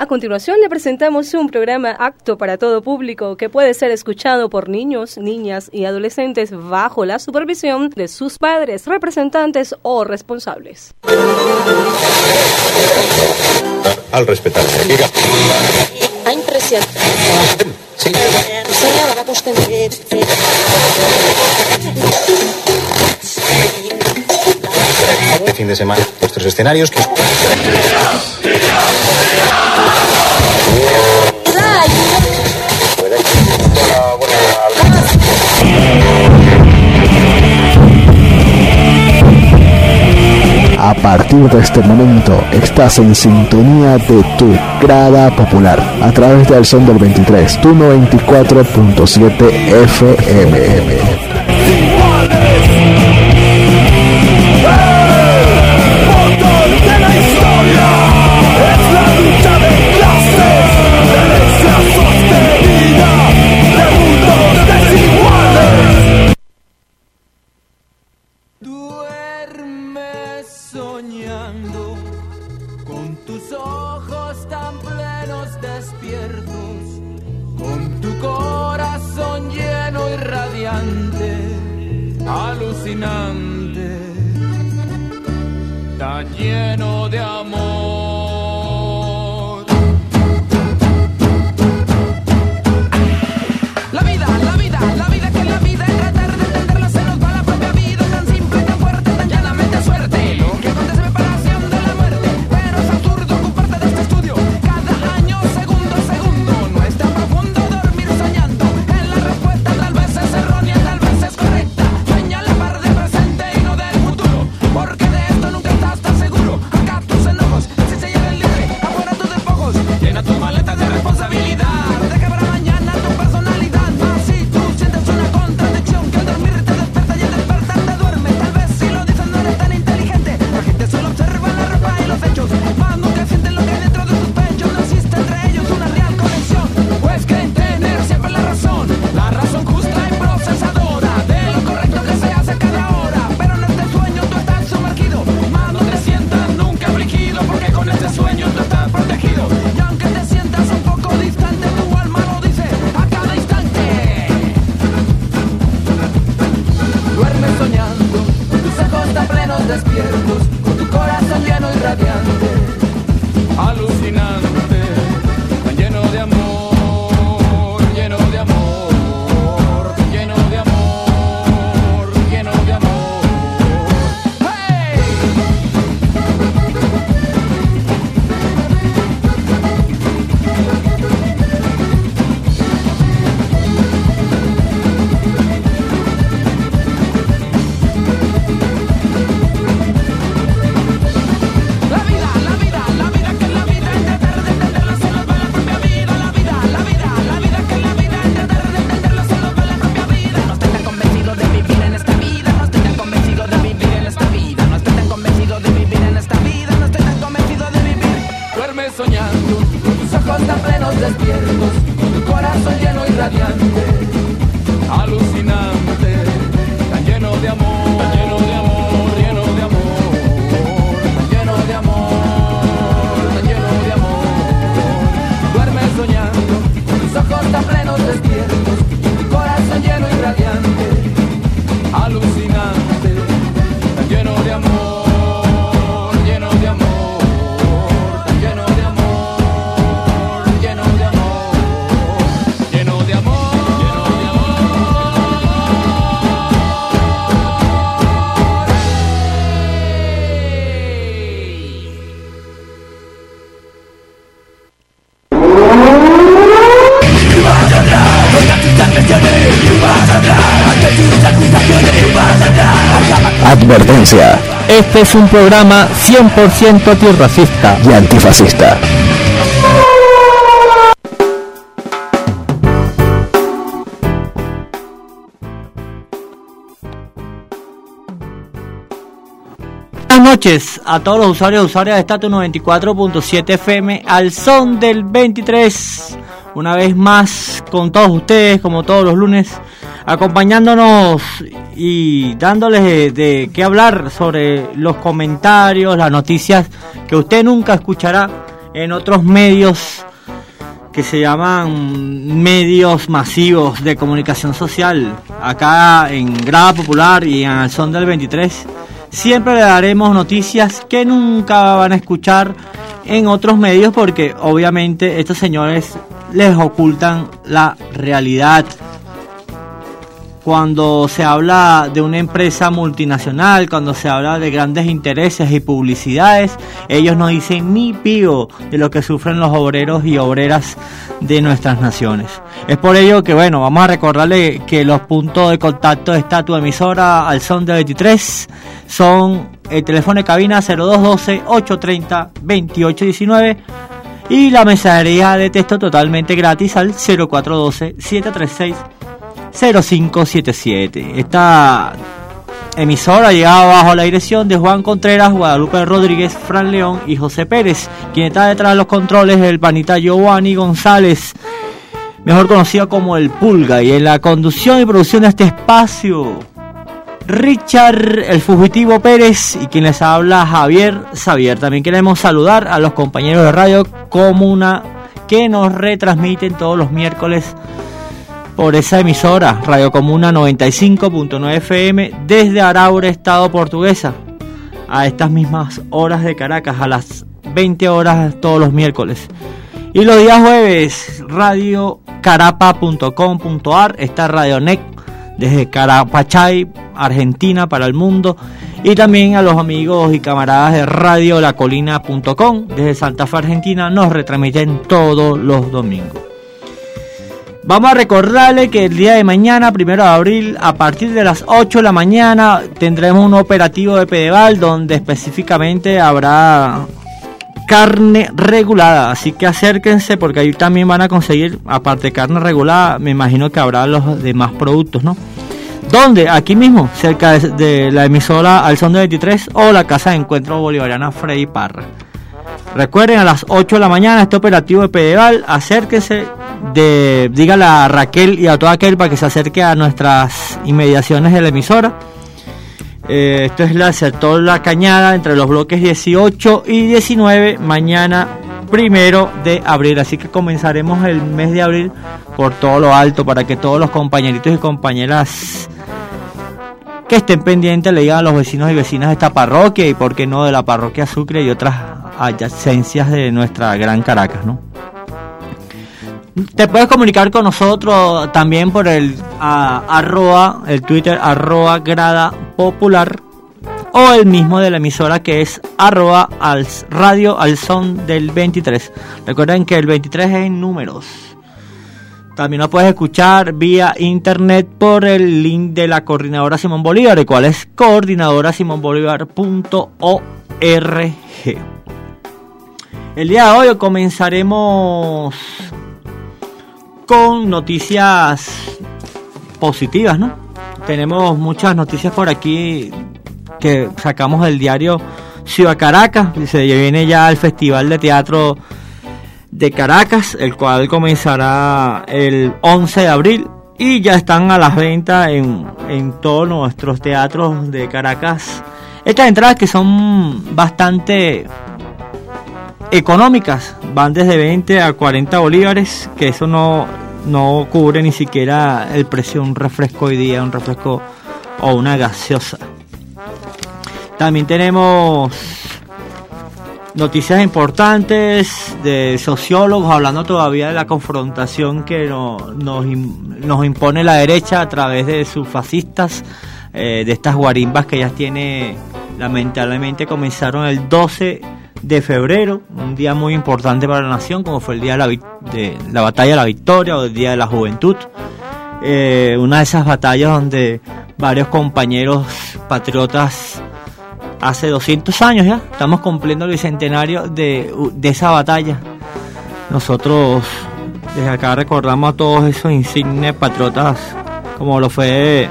A continuación le presentamos un programa apto para todo público que puede ser escuchado por niños, niñas y adolescentes bajo la supervisión de sus padres, representantes o responsables. Al respetar. Ha impressionado. Sí. De fin de semana, vuestros escenarios que... A partir de este momento estás en sintonía de tu grada popular a través del Son del 23, tu 94.7 FM. Está lleno de amor. La vida que es la vida, es tratar de entenderla, se nos va la propia vida, tan simple, tan fuerte, tan llanamente suerte. Lo que acontece es separación de la muerte, pero es absurdo ocuparte de este estudio. Cada año, segundo a segundo, no es tan profundo dormir soñando. En la respuesta tal vez es errónea, tal vez es correcta. Sueña la par del presente y no del futuro, porque de esto nunca estás tan seguro. Acá tus enojos, si se lleven libre, afuera tus despojos. Llena tus maletas de responsabilidad, deja para mañana tu personalidad. Más si tú sientes una contradicción, que al dormir te despierta y al despertar te duerme. Tal vez si lo dicen no eres tan inteligente, la gente solo observa la ropa y los hechos, más nunca sienten lo que hay dentro de sus pechos. No existe entre ellos una real conexión, pues creen tener siempre la razón justa y procesadora de lo correcto que se hace cada hora. Pero en este sueño tú estás sumergido, más no te sientas nunca afligido, porque con este sueño tú estás protegido. Y aunque te sientas un poco distante, tu alma lo dice a cada instante. Duermes soñando, con tus ojos tan plenos despiertos, con tu corazón lleno y radiante, alucinante, tan lleno de amor, lleno de amor, lleno de amor, lleno de amor. ¡Hey! La vida que es la vida, es tratar de entenderla, se nos va la propia vida. La vida que es la vida, es tratar de entenderla, se nos va la propia vida. No estoy tan convencido de vivir en esta vida, no estoy tan convencido de vivir en esta vida, no estoy tan convencido de vivir en esta vida, no estoy tan convencido de vivir. Duermes soñando, con tus ojos tan plenos despiertos, con tu corazón lleno y radiante, alucinante, tan lleno de amor, tan lleno de amor, lleno de amor, tan lleno de amor, tan lleno de amor. Duermes soñando, con tus ojos tan plenos despiertos, con tu corazón lleno y radiante, alucinante, tan lleno de amor, lleno de amor, tan lleno de amor, lleno de amor, lleno de amor. Advertencia. Este es un programa 100% antirracista y antifascista. Buenas noches a todos los usuarios y usuarias de Estatus 94.7 FM al son del 23. Una vez más con todos ustedes, como todos los lunes, acompañándonos y dándoles de qué hablar sobre los comentarios, las noticias que usted nunca escuchará en otros medios que se llaman medios masivos de comunicación social, acá en Grada Popular y en el Son del 23, siempre le daremos noticias que nunca van a escuchar en otros medios, porque obviamente estos señores les ocultan la realidad. Cuando se habla de una empresa multinacional, cuando se habla de grandes intereses y publicidades, ellos no dicen ni pío de lo que sufren los obreros y obreras de nuestras naciones. Es por ello que, bueno, vamos a recordarle que los puntos de contacto de esta tu emisora al Son de 23 son el teléfono de cabina 0212-830-2819 y la mensajería de texto totalmente gratis al 0412-736-0577. Esta emisora llegaba bajo la dirección de Juan Contreras, Guadalupe Rodríguez, Fran León y José Pérez. Quien está detrás de los controles es el panita Giovanni González, mejor conocido como el Pulga, y en la conducción y producción de este espacio Richard el Fugitivo Pérez, y quien les habla Javier Xavier. También queremos saludar a los compañeros de Radio Comuna que nos retransmiten todos los miércoles por esa emisora, Radio Comuna 95.9 FM, desde Araure, Estado Portuguesa, a estas mismas horas de Caracas, a las 20 horas todos los miércoles. Y los días jueves, radiocarapa.com.ar, está Radio NEC desde Carapachay, Argentina, para el mundo. Y también a los amigos y camaradas de radiolacolina.com, desde Santa Fe, Argentina, nos retransmiten todos los domingos. Vamos a recordarle que el día de mañana, 1 de abril, a partir de las 8 de la mañana, tendremos un operativo de Pedeval donde específicamente habrá carne regulada. Así que acérquense, porque ahí también van a conseguir, aparte de carne regulada, me imagino que habrá los demás productos, ¿no? ¿Dónde? Aquí mismo, cerca de la emisora Al Son de 23 o la Casa de Encuentro Bolivariana Freddy Parra. Recuerden, a las 8 de la mañana este operativo de Pedeval. Acérquense, dígale a Raquel y a todo aquel para que se acerque a nuestras inmediaciones de la emisora. Esto es el sector La Cañada, entre los bloques 18 y 19, mañana 1 de abril. Así que comenzaremos el mes de abril por todo lo alto, para que todos los compañeritos y compañeras que estén pendientes le digan a los vecinos y vecinas de esta parroquia, y por qué no de la parroquia Sucre y otras adyacencias de nuestra gran Caracas, ¿no? Te puedes comunicar con nosotros también por el Twitter @grada popular, o el mismo de la emisora, que es @radio al son del 23. Recuerden que el 23 es en números. También lo puedes escuchar vía internet por el link de la Coordinadora Simón Bolívar, el cual es coordinadorasimonbolivar.org. El día de hoy comenzaremos con noticias positivas, ¿no? Tenemos muchas noticias por aquí que sacamos del diario Ciudad Caracas. Se viene ya el Festival de Teatro de Caracas, el cual comenzará el 11 de abril y ya están a las ventas en todos nuestros teatros de Caracas. Estas entradas, que son bastante económicas, van desde 20 a 40 bolívares, que eso no cubre ni siquiera el precio de un refresco hoy día, un refresco o una gaseosa. También tenemos noticias importantes de sociólogos hablando todavía de la confrontación que nos impone la derecha a través de sus fascistas, de estas guarimbas que ya tiene, lamentablemente comenzaron el 12 de febrero, un día muy importante para la nación, como fue el día de la batalla de la Victoria, o el día de la Juventud. Una de esas batallas donde varios compañeros patriotas, hace 200 años ya, estamos cumpliendo el bicentenario de esa batalla. Nosotros desde acá recordamos a todos esos insignes patriotas, como lo fue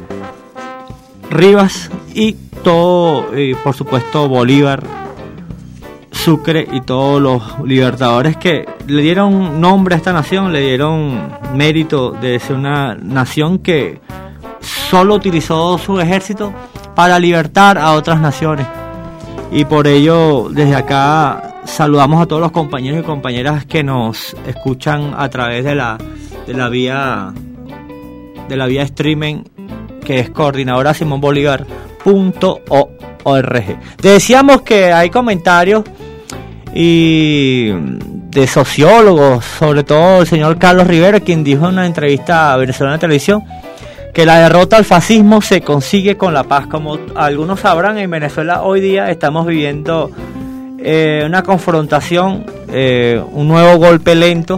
Rivas y todo, por supuesto Bolívar, Sucre y todos los libertadores que le dieron nombre a esta nación, le dieron mérito de ser una nación que solo utilizó su ejército para libertar a otras naciones. Y por ello, desde acá saludamos a todos los compañeros y compañeras que nos escuchan a través de la vía streaming, que es coordinadoraSimonBolivar.org. Decíamos que hay comentarios y de sociólogos, sobre todo el señor Carlos Rivera, quien dijo en una entrevista a Venezolana Televisión que la derrota al fascismo se consigue con la paz. Como algunos sabrán, en Venezuela hoy día estamos viviendo una confrontación, un nuevo golpe lento,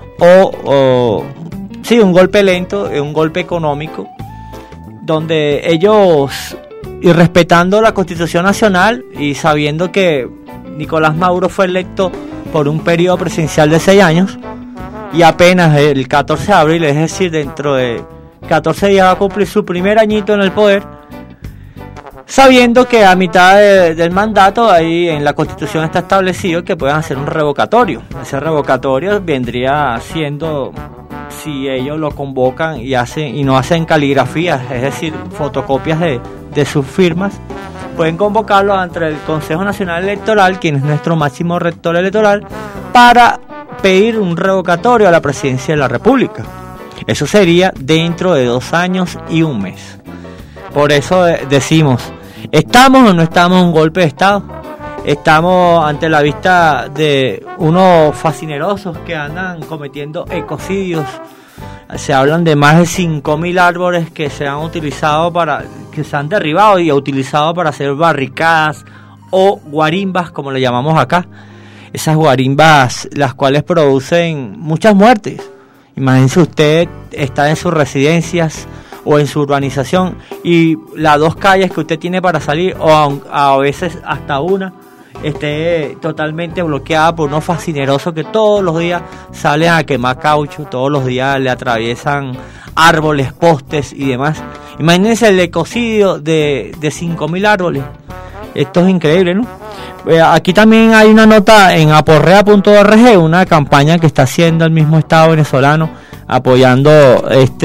un golpe lento, un golpe económico, donde ellos, y respetando la Constitución Nacional y sabiendo que Nicolás Maduro fue electo por un periodo presidencial de 6 años, y apenas el 14 de abril, es decir, dentro de 14 días va a cumplir su primer añito en el poder, sabiendo que a mitad del mandato ahí en la Constitución está establecido que puedan hacer un revocatorio. Ese revocatorio vendría siendo, si ellos lo convocan y no hacen caligrafías, es decir, fotocopias de sus firmas, pueden convocarlo ante el Consejo Nacional Electoral, quien es nuestro máximo rector electoral, para pedir un revocatorio a la presidencia de la República. Eso sería dentro de 2 años y 1 mes. Por eso decimos, ¿estamos o no estamos en un golpe de Estado? Estamos ante la vista de unos fascinerosos que andan cometiendo ecocidios. Se hablan de más de 5.000 árboles que se han utilizado que se han derribado y utilizado para hacer barricadas o guarimbas, como le llamamos acá. Esas guarimbas, las cuales producen muchas muertes. Imagínense usted estar en sus residencias o en su urbanización y las 2 calles que usted tiene para salir, o a veces hasta una, esté totalmente bloqueada por unos fascinerosos que todos los días salen a quemar caucho, todos los días le atraviesan árboles, postes y demás. Imagínense el ecocidio de 5.000 árboles. Esto es increíble, ¿no? Aquí también hay una nota en aporrea.org, una campaña que está haciendo el mismo Estado venezolano apoyando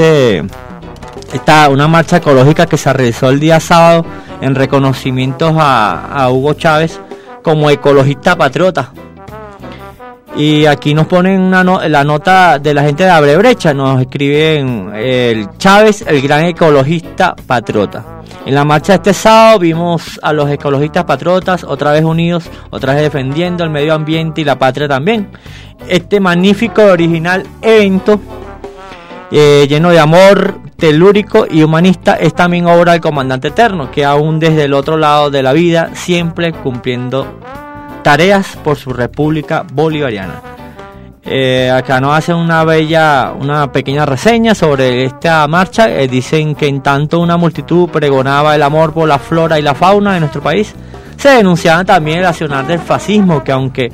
una marcha ecológica que se realizó el día sábado en reconocimientos a Hugo Chávez como ecologista patriota. Y aquí nos ponen la nota de la gente de Abrebrecha, nos escriben el Chávez, el gran ecologista patriota. En la marcha de este sábado vimos a los ecologistas patriotas otra vez unidos, otra vez defendiendo el medio ambiente y la patria también. Este magnífico y original evento, lleno de amor, telúrico y humanista, es también obra del comandante eterno, que aún desde el otro lado de la vida, siempre cumpliendo tareas por su República Bolivariana. Acá nos hacen una pequeña reseña sobre esta marcha. Dicen que en tanto una multitud pregonaba el amor por la flora y la fauna de nuestro país, se denunciaban también el accionar del fascismo, que aunque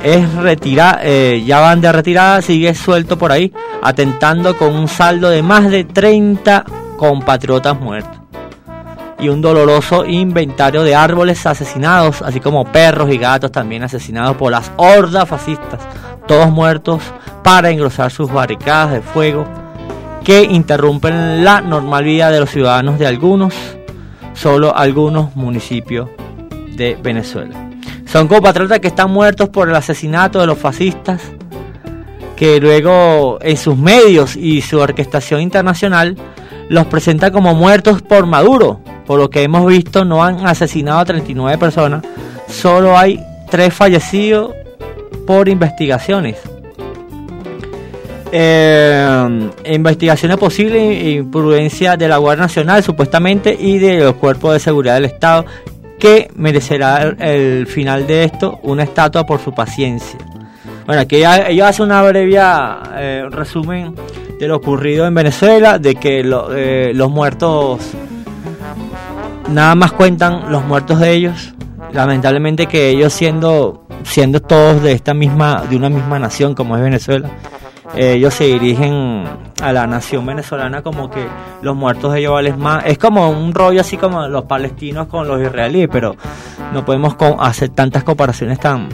ya van de retirada, sigue suelto por ahí, atentando con un saldo de más de 30 compatriotas muertos y un doloroso inventario de árboles asesinados, así como perros y gatos también asesinados por las hordas fascistas, todos muertos para engrosar sus barricadas de fuego que interrumpen la normal vida de los ciudadanos de solo algunos municipios de Venezuela. Son compatriotas que están muertos por el asesinato de los fascistas, que luego en sus medios y su orquestación internacional los presenta como muertos por Maduro. Por lo que hemos visto, no han asesinado a 39 personas, solo hay 3 fallecidos por investigaciones. Investigaciones posibles, imprudencia de la Guardia Nacional supuestamente y de los cuerpos de seguridad del Estado, que merecerá el final de esto una estatua por su paciencia. Bueno, aquí ellos hacen una breve resumen de lo ocurrido en Venezuela, de que los muertos, nada más cuentan los muertos de ellos. Lamentablemente que ellos siendo todos de una misma nación como es Venezuela, ellos se dirigen a la nación venezolana como que los muertos de ellos valen más. Es como un rollo así como los palestinos con los israelíes, pero no podemos hacer tantas comparaciones tan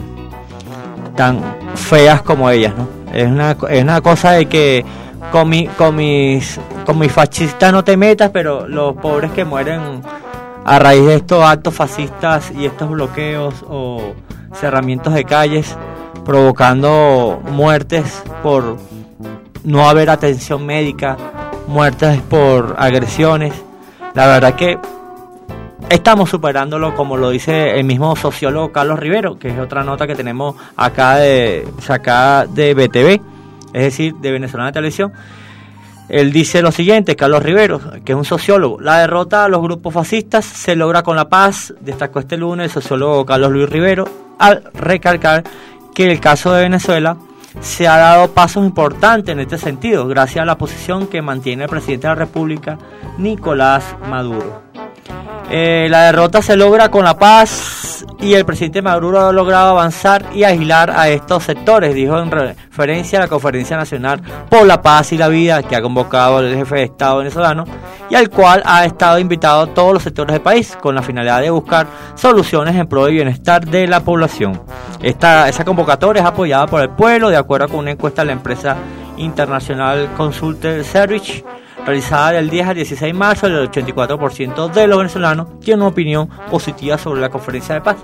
feas como ellas, ¿no? Es una cosa de que con mis fascistas no te metas, pero los pobres que mueren a raíz de estos actos fascistas y estos bloqueos o cerramientos de calles, provocando muertes por no haber atención médica, muertes por agresiones. La verdad que estamos superándolo, como lo dice el mismo sociólogo Carlos Rivero, que es otra nota que tenemos acá sacada de BTV, es decir, de Venezolana Televisión. Él dice lo siguiente, Carlos Rivero, que es un sociólogo: la derrota a los grupos fascistas se logra con la paz, destacó este lunes el sociólogo Carlos Luis Rivero, al recalcar que en el caso de Venezuela se ha dado pasos importantes en este sentido, gracias a la posición que mantiene el presidente de la República, Nicolás Maduro. La derrota se logra con la paz y el presidente Maduro ha logrado avanzar y aislar a estos sectores, dijo en referencia a la Conferencia Nacional por la Paz y la Vida que ha convocado el jefe de Estado venezolano y al cual ha estado invitado todos los sectores del país con la finalidad de buscar soluciones en pro del bienestar de la población. Esa convocatoria es apoyada por el pueblo de acuerdo con una encuesta de la empresa internacional Consulting Service realizada del 10 al 16 de marzo. El 84% de los venezolanos tienen una opinión positiva sobre la conferencia de paz.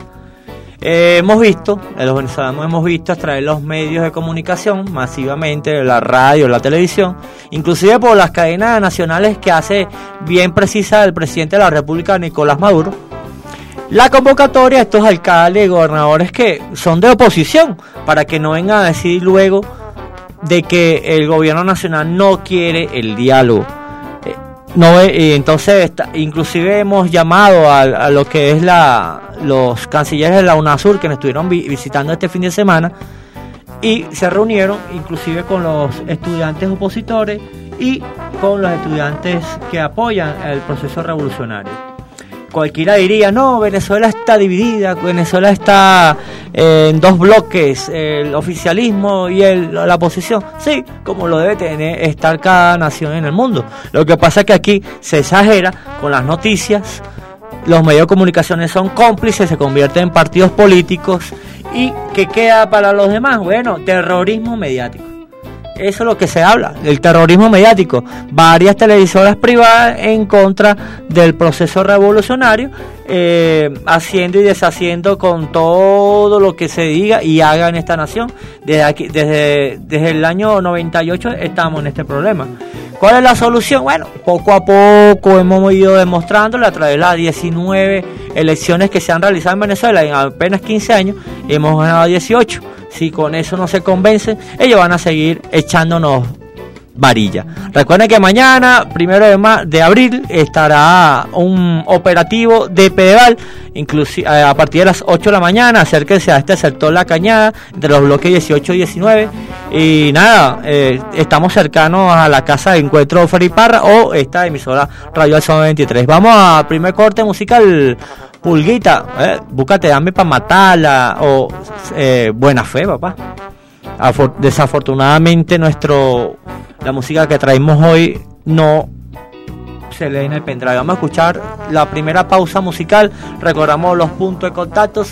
Los venezolanos hemos visto a través de los medios de comunicación masivamente, la radio, la televisión, inclusive por las cadenas nacionales que hace bien precisa el presidente de la República, Nicolás Maduro, la convocatoria a estos alcaldes y gobernadores que son de oposición, para que no vengan a decir luego de que el gobierno nacional no quiere el diálogo. Entonces, inclusive hemos llamado a lo que es los cancilleres de la UNASUR que nos estuvieron visitando este fin de semana y se reunieron inclusive con los estudiantes opositores y con los estudiantes que apoyan el proceso revolucionario. Cualquiera diría, no, Venezuela está dividida, Venezuela está en dos bloques, el oficialismo y la oposición. Sí, como lo debe estar cada nación en el mundo. Lo que pasa es que aquí se exagera con las noticias, los medios de comunicación son cómplices, se convierten en partidos políticos. ¿Y qué queda para los demás? Bueno, terrorismo mediático. Eso es lo que se habla, el terrorismo mediático. Varias televisoras privadas en contra del proceso revolucionario, haciendo y deshaciendo con todo lo que se diga y haga en esta nación. Desde el año 98 estamos en este problema. ¿Cuál es la solución? Bueno, poco a poco hemos ido demostrándolo a través de las 19 elecciones que se han realizado en Venezuela. En apenas 15 años hemos ganado 18. Si con eso no se convencen, ellos van a seguir echándonos varilla. Recuerden que mañana, 1 de abril, estará un operativo de Pedeval, inclusive a partir de las 8 de la mañana. Acérquense a este sector La Cañada, de los bloques 18 y 19. Y nada, estamos cercanos a la casa de encuentro Feri Parra o esta emisora Radio El Son 23. Vamos a primer corte musical. Pulguita, búscate dame para matarla o buena fe, papá. Desafortunadamente la música que traemos hoy no se lee en el pendrive. Vamos a escuchar la primera pausa musical. Recordamos los puntos de contacto: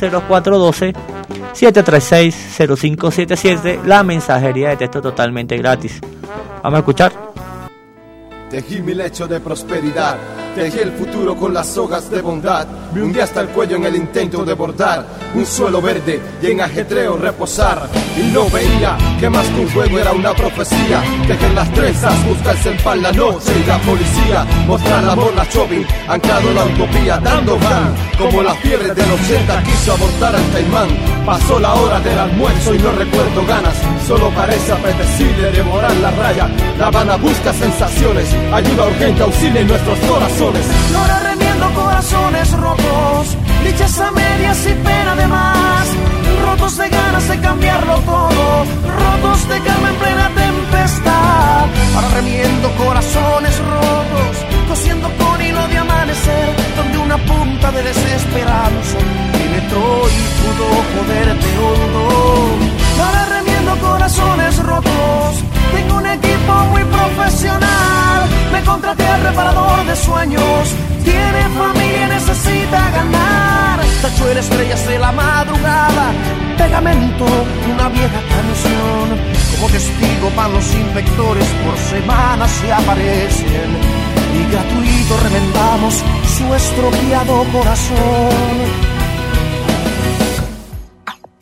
0412-736-0577, la mensajería de texto totalmente gratis. Vamos a escuchar. Tejí mi lecho de prosperidad, tejí el futuro con las sogas de bondad. Me hundí hasta el cuello en el intento de bordar un suelo verde y en ajetreo reposar. Y no veía que más que un juego era una profecía. Tejer las trenzas, buscarse el pan la noche y la policía. Mostrar la bola shopping, anclado la utopía, dando van. Como la fiebre del 80 quiso abortar al caimán. Pasó la hora del almuerzo y no recuerdo ganas. Solo parece apetecible devorar la raya. La Habana busca sensaciones, ayuda urgente, auxilio en nuestros corazones. Ahora remiendo corazones rotos, dichas a medias y pena de más. Rotos de ganas de cambiarlo todo, rotos de calma en plena tempestad. Ahora remiendo corazones rotos, cosiendo con hilo de amanecer, donde una punta de desesperanza penetró y pudo joderte hondo. Ahora remiendo corazones rotos, tengo un equipo muy profesional. Me contraté al reparador de sueños, tiene familia y necesita ganar. Tachuel, estrellas de la madrugada, pegamento, una vieja canción. Como testigo para los inspectores, por semana se aparecen. Y gratuito remendamos su estropeado corazón.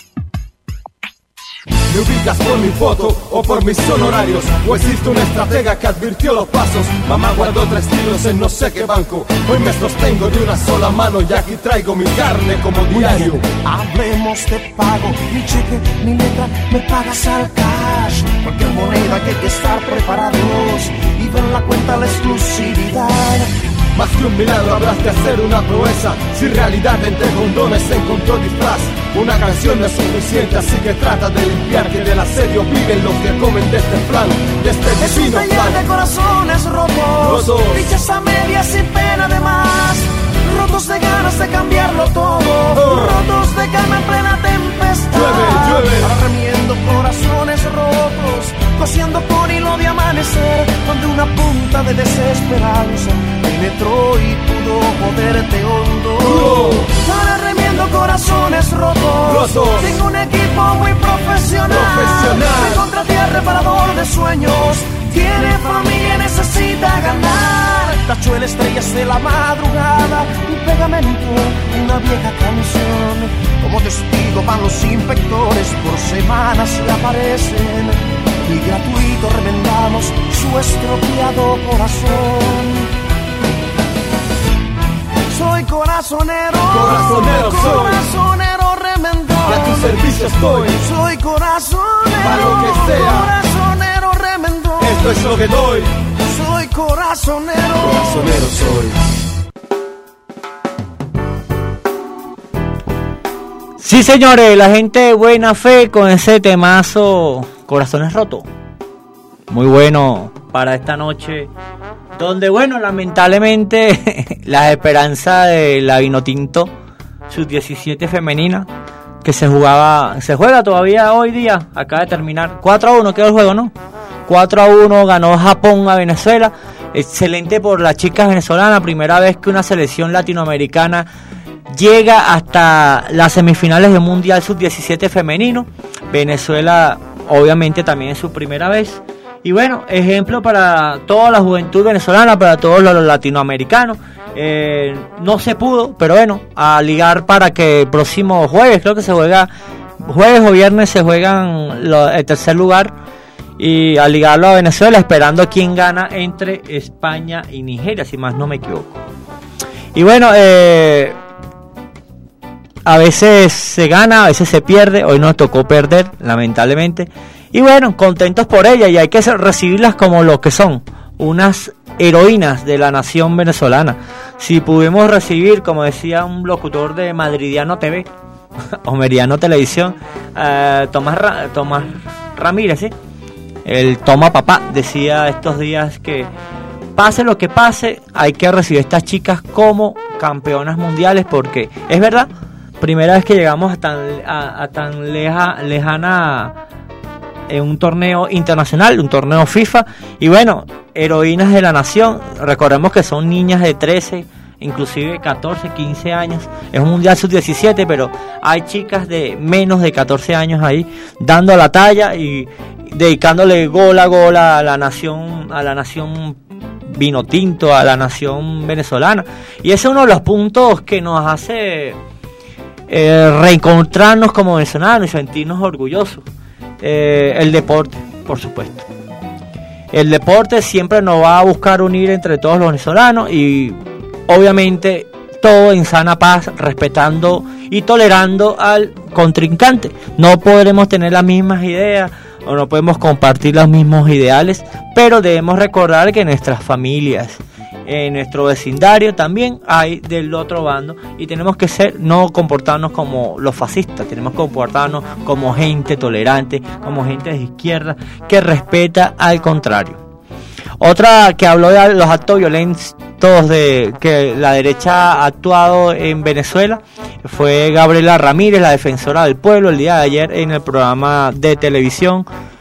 ¿Me ubicas por mi foto o por mis honorarios? ¿O existe una estratega que advirtió los pasos? Mamá guardó 3 kilos en no sé qué banco. Hoy me sostengo de una sola mano y aquí traigo mi carne como diario. Hablemos de pago, mi cheque, mi letra, me pagas al cash. Cualquier moneda que hay que estar preparados y ver la cuenta la exclusividad. Más que un milagro habrás de hacer una proeza. Si realidad entre condones se encontró disfraz. Una canción no es suficiente, así que trata de limpiar que del asedio viven los que comen de este flan, de este divino es un taller de corazones rotos, dichas a medias sin pena de más. Rotos de ganas de cambiarlo todo, rotos de calma en plena tempestad. Llueve. Ahora remiendo corazones rotos, cosiendo con hilo de amanecer, donde una punta de desesperanza penetró y pudo joderte hondo. Ahora remiendo corazones rotos. Tengo un equipo muy profesional. Me contraté al reparador de sueños. Tiene familia y necesita ganar. Tachuela, estrellas de la madrugada, un pegamento, una vieja canción. Como testigo van los inspectores, por semanas le aparecen. Y gratuito remendamos su estropeado corazón. Soy corazonero, corazonero remendón. Y a tu servicio estoy. Soy corazonero, para lo que sea. Corazonero remendón. Esto es lo que doy. Soy corazonero. Corazonero soy. Sí, señores, la gente de buena fe con ese temazo Corazones Rotos. Muy bueno para esta noche, donde, bueno, lamentablemente las esperanzas de la Vinotinto sub-17 femenina, que se juega todavía hoy día, acaba de terminar 4-1, quedó el juego, ¿no? 4-1, ganó Japón a Venezuela. Excelente por las chicas venezolanas, primera vez que una selección latinoamericana llega hasta las semifinales del Mundial Sub-17 femenino. Venezuela obviamente también es su primera vez. Y bueno, ejemplo para toda la juventud venezolana, para todos los latinoamericanos. No se pudo, pero bueno, a ligar para que el próximo jueves, creo que se juega, jueves o viernes se juegan el tercer lugar, y a ligarlo a Venezuela, esperando a quién gana entre España y Nigeria, si más no me equivoco. Y bueno, a veces se gana, a veces se pierde. Hoy nos tocó perder, lamentablemente. Y bueno, contentos por ella, y hay que recibirlas como lo que son, unas heroínas de la nación venezolana. Si pudimos recibir, como decía un locutor de Madridiano TV o Meridiano Televisión, Tomás Ramírez, ¿sí? El Toma Papá decía estos días que pase lo que pase, hay que recibir a estas chicas como campeonas mundiales, porque es verdad, primera vez que llegamos a tan lejana en un torneo internacional, un torneo FIFA, y bueno, heroínas de la nación. Recordemos que son niñas de 13, inclusive 14, 15 años. Es un mundial sub-17, pero hay chicas de menos de 14 años ahí dando la talla y dedicándole gol a gol a la nación Vinotinto, a la nación venezolana. Y ese es uno de los puntos que nos hace reencontrarnos como venezolanos y sentirnos orgullosos. El deporte, por supuesto. El deporte siempre nos va a buscar unir entre todos los venezolanos, y obviamente todo en sana paz, respetando y tolerando al contrincante. No podremos tener las mismas ideas o no podemos compartir los mismos ideales, pero debemos recordar que nuestras familias, en nuestro vecindario también hay del otro bando, y tenemos que no comportarnos como los fascistas, tenemos que comportarnos como gente tolerante, como gente de izquierda que respeta al contrario. Otra que habló de los actos violentos de que la derecha ha actuado en Venezuela fue Gabriela Ramírez, la defensora del pueblo, el día de ayer en el programa de televisión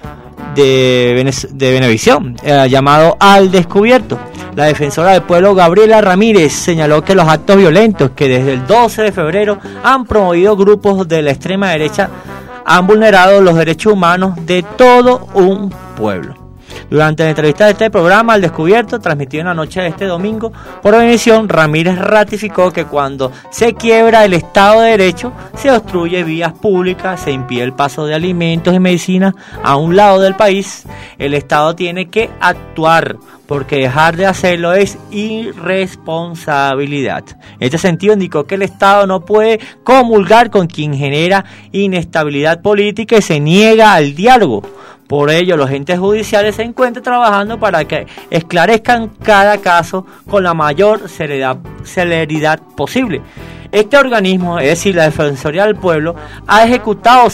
de Venevisión, llamado Al Descubierto. La defensora del pueblo Gabriela Ramírez señaló que los actos violentos que desde el 12 de febrero han promovido grupos de la extrema derecha han vulnerado los derechos humanos de todo un pueblo. Durante la entrevista de este programa, Al Descubierto, transmitido en la noche de este domingo por Venevisión, Ramírez ratificó que cuando se quiebra el Estado de Derecho, se obstruye vías públicas, se impide el paso de alimentos y medicinas a un lado del país. El Estado tiene que actuar, porque dejar de hacerlo es irresponsabilidad. En este sentido, indicó que el Estado no puede comulgar con quien genera inestabilidad política y se niega al diálogo. Por ello, los entes judiciales se encuentran trabajando para que esclarezcan cada caso con la mayor celeridad posible. Este organismo, es decir, la Defensoría del Pueblo, ha ejecutado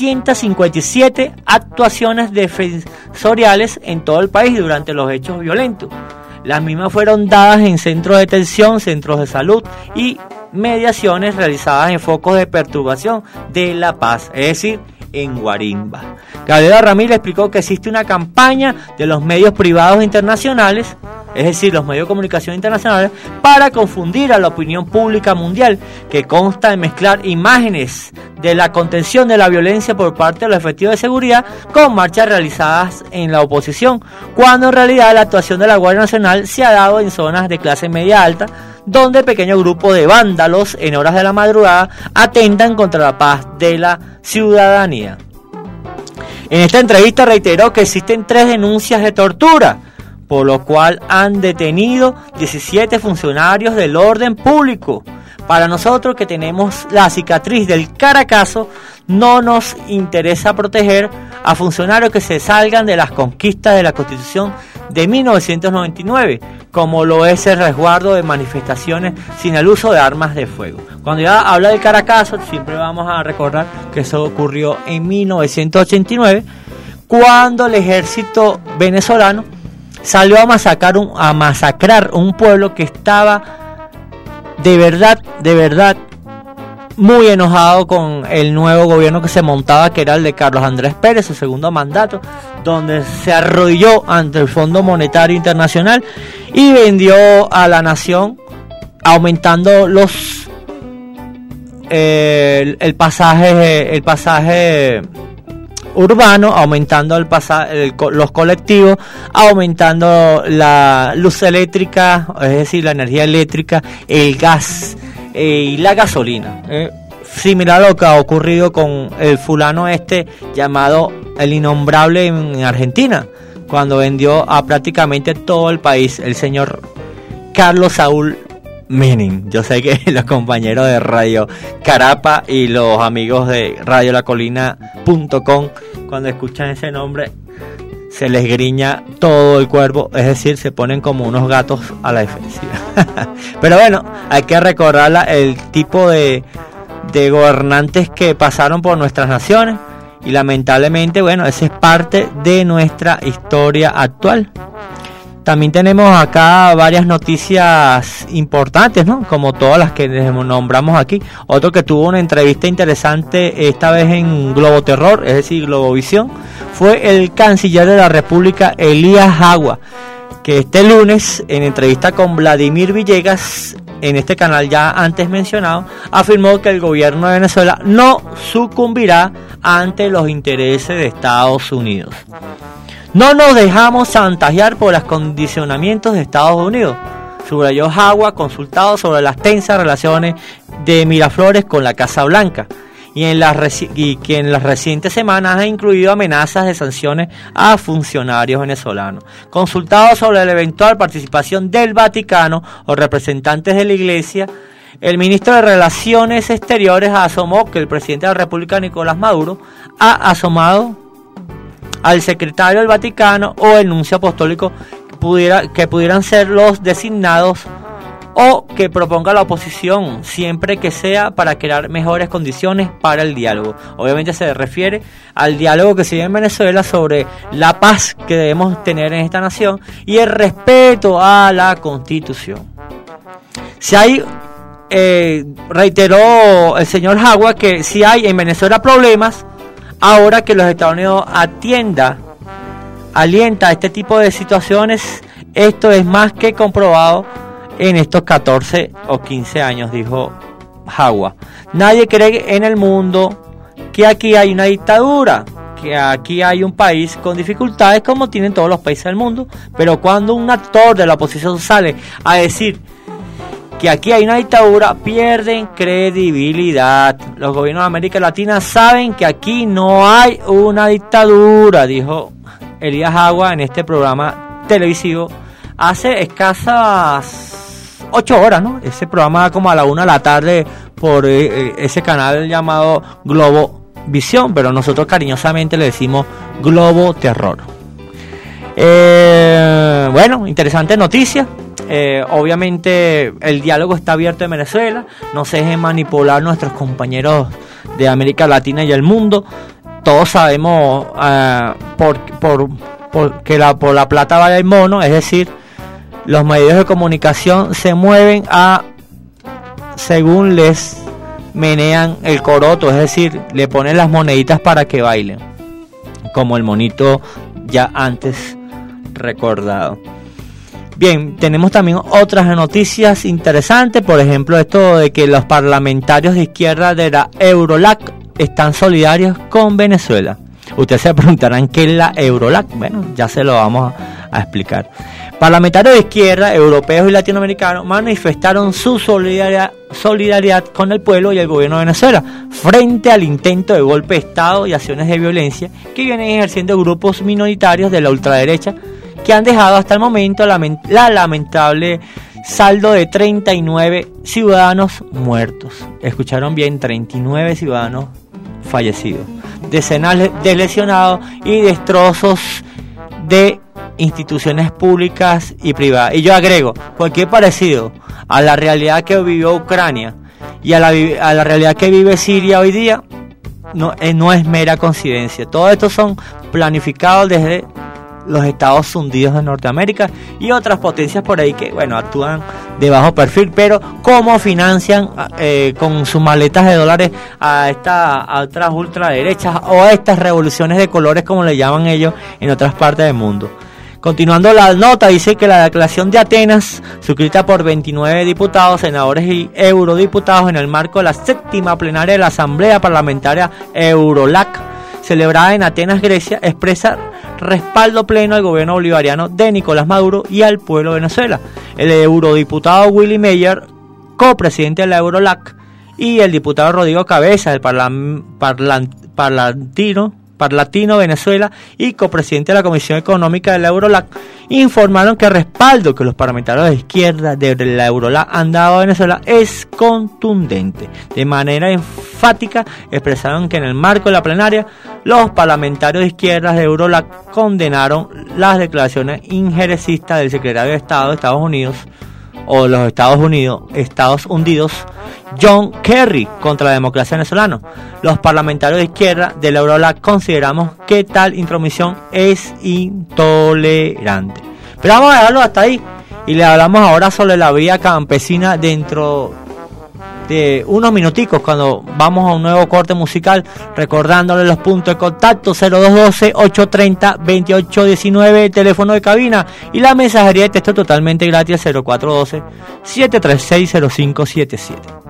757 actuaciones defensoriales en todo el país durante los hechos violentos. Las mismas fueron dadas en centros de detención, centros de salud y mediaciones realizadas en focos de perturbación de la paz, es decir, en Guarimba. Gabriela Ramírez explicó que existe una campaña de los medios privados internacionales, es decir, los medios de comunicación internacionales, para confundir a la opinión pública mundial, que consta de mezclar imágenes de la contención de la violencia por parte de los efectivos de seguridad con marchas realizadas en la oposición, cuando en realidad la actuación de la Guardia Nacional se ha dado en zonas de clase media alta, donde pequeños grupos de vándalos en horas de la madrugada atentan contra la paz de la ciudadanía. En esta entrevista reiteró que existen 3 denuncias de tortura, por lo cual han detenido 17 funcionarios del orden público. Para nosotros, que tenemos la cicatriz del Caracazo, no nos interesa proteger a funcionarios que se salgan de las conquistas de la Constitución de 1999, como lo es el resguardo de manifestaciones sin el uso de armas de fuego. Cuando ya habla del Caracazo, siempre vamos a recordar que eso ocurrió en 1989, cuando el ejército venezolano salió a masacrar un pueblo que estaba de verdad muy enojado con el nuevo gobierno que se montaba, que era el de Carlos Andrés Pérez, su segundo mandato, donde se arrodilló ante el Fondo Monetario Internacional y vendió a la nación, aumentando el pasaje urbano, aumentando los colectivos, aumentando la luz eléctrica, es decir, la energía eléctrica, el gas y la gasolina. Similar a lo que ha ocurrido con el fulano llamado el innombrable en Argentina, cuando vendió a prácticamente todo el país, el señor Carlos Saúl Menem. Yo sé que los compañeros de Radio Carapa y los amigos de radiolacolina.com, cuando escuchan ese nombre, se les griña todo el cuerpo, es decir, se ponen como unos gatos a la defensiva. Pero bueno, hay que recordar el tipo de gobernantes que pasaron por nuestras naciones, y lamentablemente, bueno, esa es parte de nuestra historia actual. También tenemos acá varias noticias importantes, ¿no? Como todas las que nombramos aquí. Otro que tuvo una entrevista interesante, esta vez en Globoterror, es decir, Globovisión, fue el canciller de la República, Elías Jagua, que este lunes, en entrevista con Vladimir Villegas, en este canal ya antes mencionado, afirmó que el gobierno de Venezuela no sucumbirá ante los intereses de Estados Unidos. No nos dejamos chantajear por los condicionamientos de Estados Unidos, subrayó Jagua, consultado sobre las tensas relaciones de Miraflores con la Casa Blanca, y que en las recientes semanas ha incluido amenazas de sanciones a funcionarios venezolanos. Consultado sobre la eventual participación del Vaticano o representantes de la Iglesia, el ministro de Relaciones Exteriores asomó que el presidente de la República, Nicolás Maduro, ha asomado al secretario del Vaticano o el nuncio apostólico que pudieran ser los designados, o que proponga la oposición, siempre que sea para crear mejores condiciones para el diálogo. Obviamente se refiere al diálogo que se vive en Venezuela sobre la paz que debemos tener en esta nación y el respeto a la Constitución. Si hay, reiteró el señor Jagua, que si hay en Venezuela problemas, ahora que los Estados Unidos alienta este tipo de situaciones, esto es más que comprobado en estos 14 o 15 años, dijo Jagua. Nadie cree en el mundo que aquí hay una dictadura, que aquí hay un país con dificultades como tienen todos los países del mundo, pero cuando un actor de la oposición sale a decir que aquí hay una dictadura, pierden credibilidad. Los gobiernos de América Latina saben que aquí no hay una dictadura, dijo Elías Agua en este programa televisivo hace escasas 8 horas, ¿no? Ese programa como a la 1 de la tarde por ese canal llamado Globo Visión, pero nosotros cariñosamente le decimos Globo Terror. Bueno, interesante noticia. Obviamente el diálogo está abierto en Venezuela, no se dejen manipular nuestros compañeros de América Latina y el mundo. Todos sabemos que por la plata vale el mono, es decir, los medios de comunicación se mueven según les menean el coroto, es decir, le ponen las moneditas para que bailen, como el monito ya antes recordado. Bien, tenemos también otras noticias interesantes, por ejemplo esto de que los parlamentarios de izquierda de la Eurolac están solidarios con Venezuela. Ustedes se preguntarán qué es la Eurolac. Bueno, ya se lo vamos a explicar. Parlamentarios de izquierda, europeos y latinoamericanos manifestaron su solidaridad con el pueblo y el gobierno de Venezuela frente al intento de golpe de Estado y acciones de violencia que vienen ejerciendo grupos minoritarios de la ultraderecha que han dejado hasta el momento la lamentable saldo de 39 ciudadanos muertos. Escucharon bien, 39 ciudadanos fallecidos, decenas de lesionados y destrozos de instituciones públicas y privadas. Y yo agrego, cualquier parecido a la realidad que vivió Ucrania y a la realidad que vive Siria hoy día no es mera coincidencia. Todo esto son planificados desde los Estados Unidos de Norteamérica y otras potencias por ahí que, bueno, actúan de bajo perfil, pero cómo financian con sus maletas de dólares a otras ultraderechas o a estas revoluciones de colores, como le llaman ellos en otras partes del mundo. Continuando la nota, dice que la declaración de Atenas, suscrita por 29 diputados, senadores y eurodiputados en el marco de la 7ª plenaria de la Asamblea Parlamentaria Eurolac, celebrada en Atenas, Grecia, expresa respaldo pleno al gobierno bolivariano de Nicolás Maduro y al pueblo de Venezuela. El eurodiputado Willy Meyer, copresidente de la Eurolac, y el diputado Rodrigo Cabeza del Parlatino Venezuela y copresidente de la Comisión Económica de la Eurolac, informaron que el respaldo que los parlamentarios de izquierda de la Eurolac han dado a Venezuela es contundente. De manera enfática expresaron que en el marco de la plenaria los parlamentarios de izquierda de Eurolac condenaron las declaraciones injerencistas del secretario de Estado de Estados Unidos o los Estados Unidos, John Kerry, contra la democracia venezolana. Los parlamentarios de izquierda de la Eurolac consideramos que tal intromisión es intolerante. Pero vamos a dejarlo hasta ahí y le hablamos ahora sobre la vida campesina dentro de unos minuticos, cuando vamos a un nuevo corte musical, recordándole los puntos de contacto: 0212-830-2819, teléfono de cabina, y la mensajería de texto totalmente gratis, 0412-736-0577.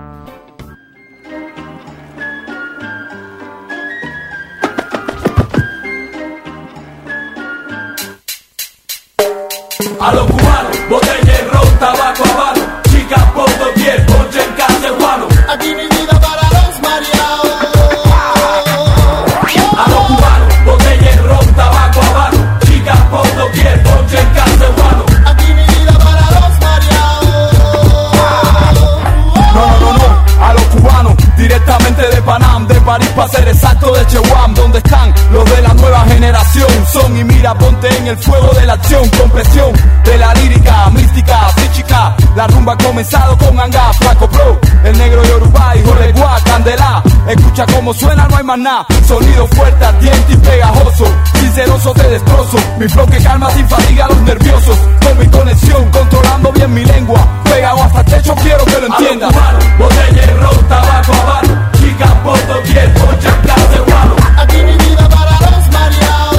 A los cubanos, botella y ron, tabaco, habano, chicas por doquier, ponche en casa de guano. Aquí mi vida para los mareados. A los cubanos, botella y ron, tabaco, habano, chicas por doquier, ponche en casa de guano. Aquí mi vida para los mareados. No, a los cubanos, directamente de Panam, de París para ser exacto, de Chewam, donde están los de la nueva generación. Son y mira, ponte en el fuego de la acción, con presión de la lírica, mística, psíquica. La rumba ha comenzado con Anga, Flaco Pro, el negro Yoruba y Jolegua, Candela. Escucha cómo suena, no hay más nada. Sonido fuerte, ardiente y pegajoso. Sinceroso te destrozo, mi flow que calma sin fatiga a los nerviosos. Con mi conexión, controlando bien mi lengua. Pegado hasta el techo, quiero que lo entiendas. Botella y ron, tabaco, habano, chicas por doquier, ponche en casa de guano. Aquí mi vida para los mareados.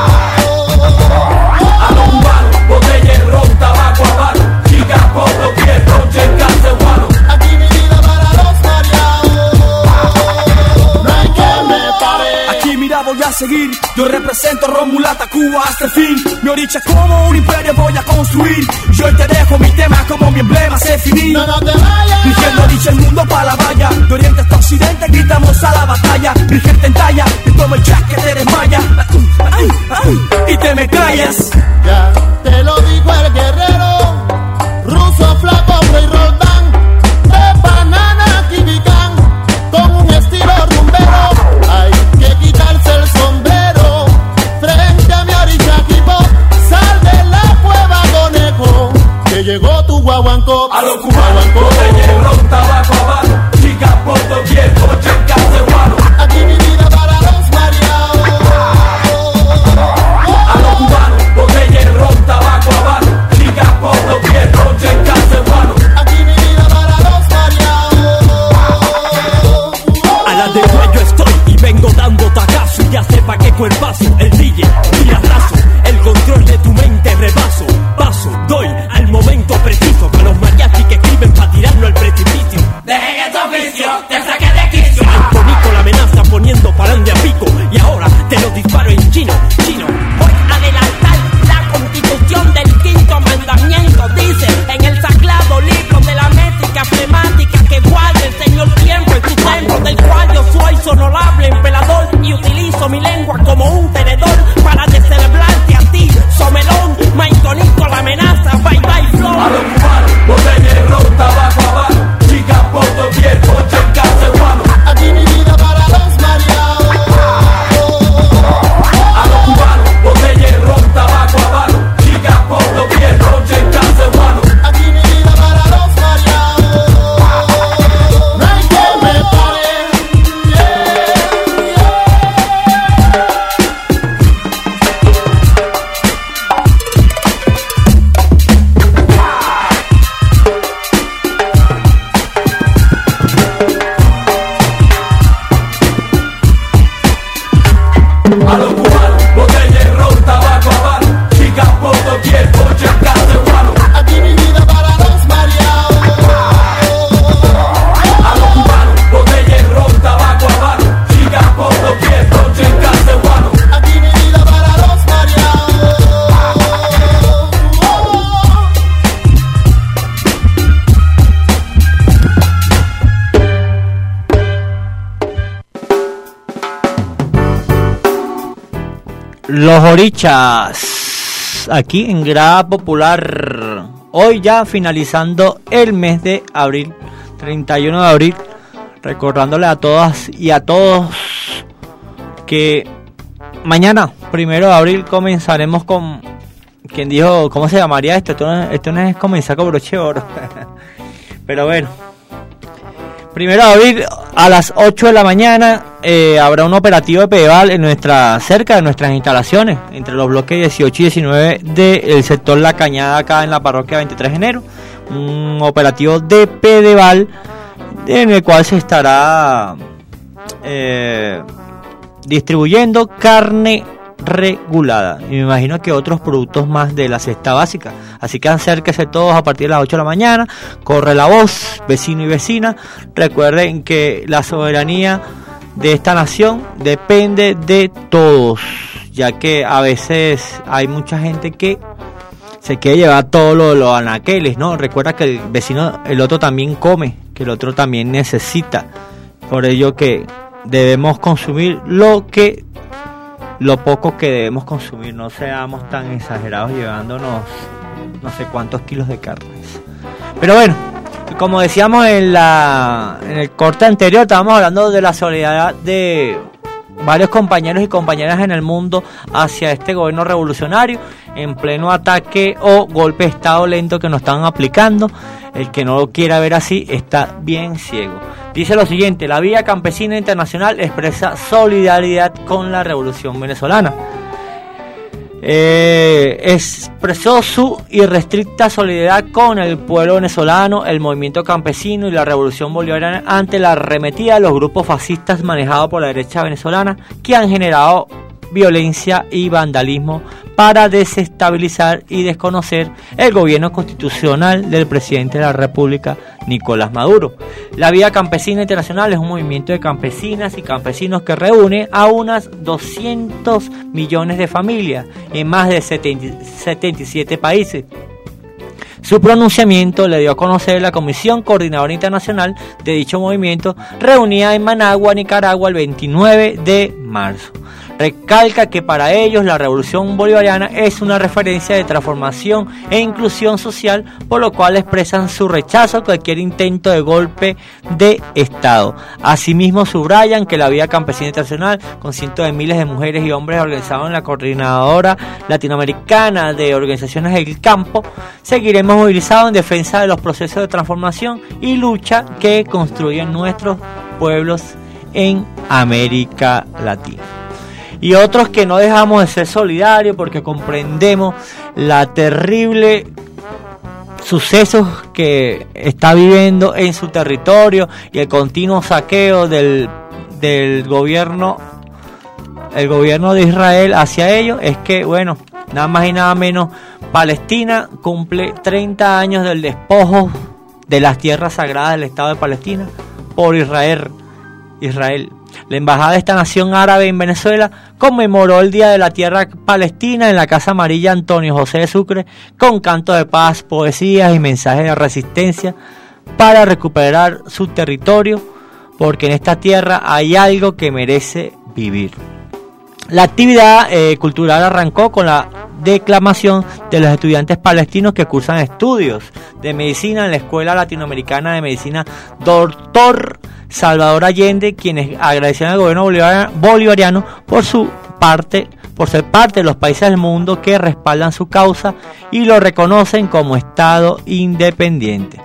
A los cubanos, botella y ron, tabaco, habano, chicas por doquier, ponche en casa de guano. Aquí mi vida para los mareados. No hay que me pare. Aquí mira, voy a seguir Yo represento Romulata, Cuba hasta el fin. Mi oricha como un imperio voy a construir. Yo hoy te dejo mi tema como mi emblema se finí. No te vayas. Dirigiendo oricha el mundo pa' la valla. De oriente hasta occidente gritamos a la batalla. Mi gente en talla, y toma el jack que te desmaya. Y te me callas. Ya te lo dijo el guerrero, ruso, flaco, y Roldán, de banana, kibicán, con un estilo rumbero. Hay que quitarse el sombrero frente a mi oricha equipo. Sal de la cueva, conejo, que llegó tu guaguancó. A los cubanos, botella, ron, tabaco, habano, chicas por doquier, coche en caceruano. Aquí mi vida para los mareados. A los cubanos, botella, ron, tabaco, habano, chicas por doquier, coche en caceruano. Aquí mi vida para los mareados. A la de cuello estoy y vengo dando tacazo. Ya sepa qué cuerpazo, el DJ tira raso. El control de tu mente rebaso. Paso, doy al momento preciso. Para los mariachis que escriben pa' tirarlo al precipicio. Dejen ese oficio, te saqué de quicio. Antonico la amenaza poniendo palanque a pico. Y ahora te lo disparo en chino, chino. Voy a adelantar la constitución del quinto mandamiento. Dice en el sagrado libro de la métrica flemática que guarde el Señor tiempo en su templo, del cual yo soy honorable emperador y utilizo mi lengua como un tenedor para descelebrarte a ti, somelón. Maiconico la amenaza, bye bye flow. A los cubanos, botella, ron, tabaco, habano, chicas por doquier, coche en caceruano. Aquí mi vida para los mareados. A los cubanos, botella, ron, tabaco, habano, chicas por doquier, coche en caceruano. Aquí mi vida para los mareados. No hay quien me pare. A los cubanos, botella, ron, tabaco, habano, chicas por doquier, coche en caceruano. Aquí mi vida para los mareados. A los cubanos, botella, ron, tabaco, habano, chicas por doquier, coche en caceruano. Aquí mi vida para los mareados. Los orichas, aquí en Grada Popular, hoy ya finalizando el mes de abril, 31 de abril, recordándole a todas y a todos que mañana, 1 de abril, comenzaremos con, ¿quién dijo, cómo se llamaría esto? Esto no es comenzar con broche de oro, pero bueno. 1 de abril a las 8 de la mañana habrá un operativo de Pedeval cerca de nuestras instalaciones, entre los bloques 18 y 19 del sector La Cañada, acá en la parroquia 23 de enero. Un operativo de Pedeval en el cual se estará distribuyendo carne regulada y me imagino que otros productos más de la cesta básica, así que acérquense todos a partir de las 8 de la mañana, corre la voz, vecino y vecina, recuerden que la soberanía de esta nación depende de todos, ya que a veces hay mucha gente que se quiere llevar todo lo de los anaqueles, ¿no? Recuerda que el vecino, el otro también come, que el otro también necesita, por ello que debemos consumir lo poco que debemos consumir, no seamos tan exagerados llevándonos no sé cuántos kilos de carnes. Pero bueno, como decíamos en el corte anterior, estábamos hablando de la solidaridad de varios compañeros y compañeras en el mundo hacia este gobierno revolucionario en pleno ataque o golpe de estado lento que nos están aplicando. El que no lo quiera ver así está bien ciego. Dice lo siguiente: la Vía Campesina Internacional expresa solidaridad con la revolución venezolana. Expresó su irrestricta solidaridad con el pueblo venezolano, el movimiento campesino y la revolución bolivariana ante la arremetida de los grupos fascistas manejados por la derecha venezolana, que han generado violencia y vandalismo para desestabilizar y desconocer el gobierno constitucional del presidente de la República, Nicolás Maduro. La Vía Campesina Internacional es un movimiento de campesinas y campesinos que reúne a unas 200 millones de familias en más de 77 países. Su pronunciamiento le dio a conocer la Comisión Coordinadora Internacional de dicho movimiento, reunida en Managua, Nicaragua, el 29 de marzo. Recalca que para ellos la revolución bolivariana es una referencia de transformación e inclusión social, por lo cual expresan su rechazo a cualquier intento de golpe de Estado. Asimismo, subrayan que la Vía Campesina Internacional, con cientos de miles de mujeres y hombres organizados en la Coordinadora Latinoamericana de Organizaciones del Campo, seguiremos movilizados en defensa de los procesos de transformación y lucha que construyen nuestros pueblos en América Latina. Y otros que no dejamos de ser solidarios porque comprendemos la terrible sucesos que está viviendo en su territorio y el continuo saqueo del gobierno, el gobierno de Israel hacia ellos. Es que, bueno, nada más y nada menos, Palestina cumple 30 años del despojo de las tierras sagradas del Estado de Palestina por Israel. La embajada de esta nación árabe en Venezuela conmemoró el Día de la Tierra Palestina en la Casa Amarilla Antonio José de Sucre con cantos de paz, poesías y mensajes de resistencia para recuperar su territorio, porque en esta tierra hay algo que merece vivir. La actividad cultural arrancó con la declamación de los estudiantes palestinos que cursan estudios de medicina en la Escuela Latinoamericana de Medicina Dr. Salvador Allende, quienes agradecieron al gobierno bolivariano por ser parte de los países del mundo que respaldan su causa y lo reconocen como Estado independiente.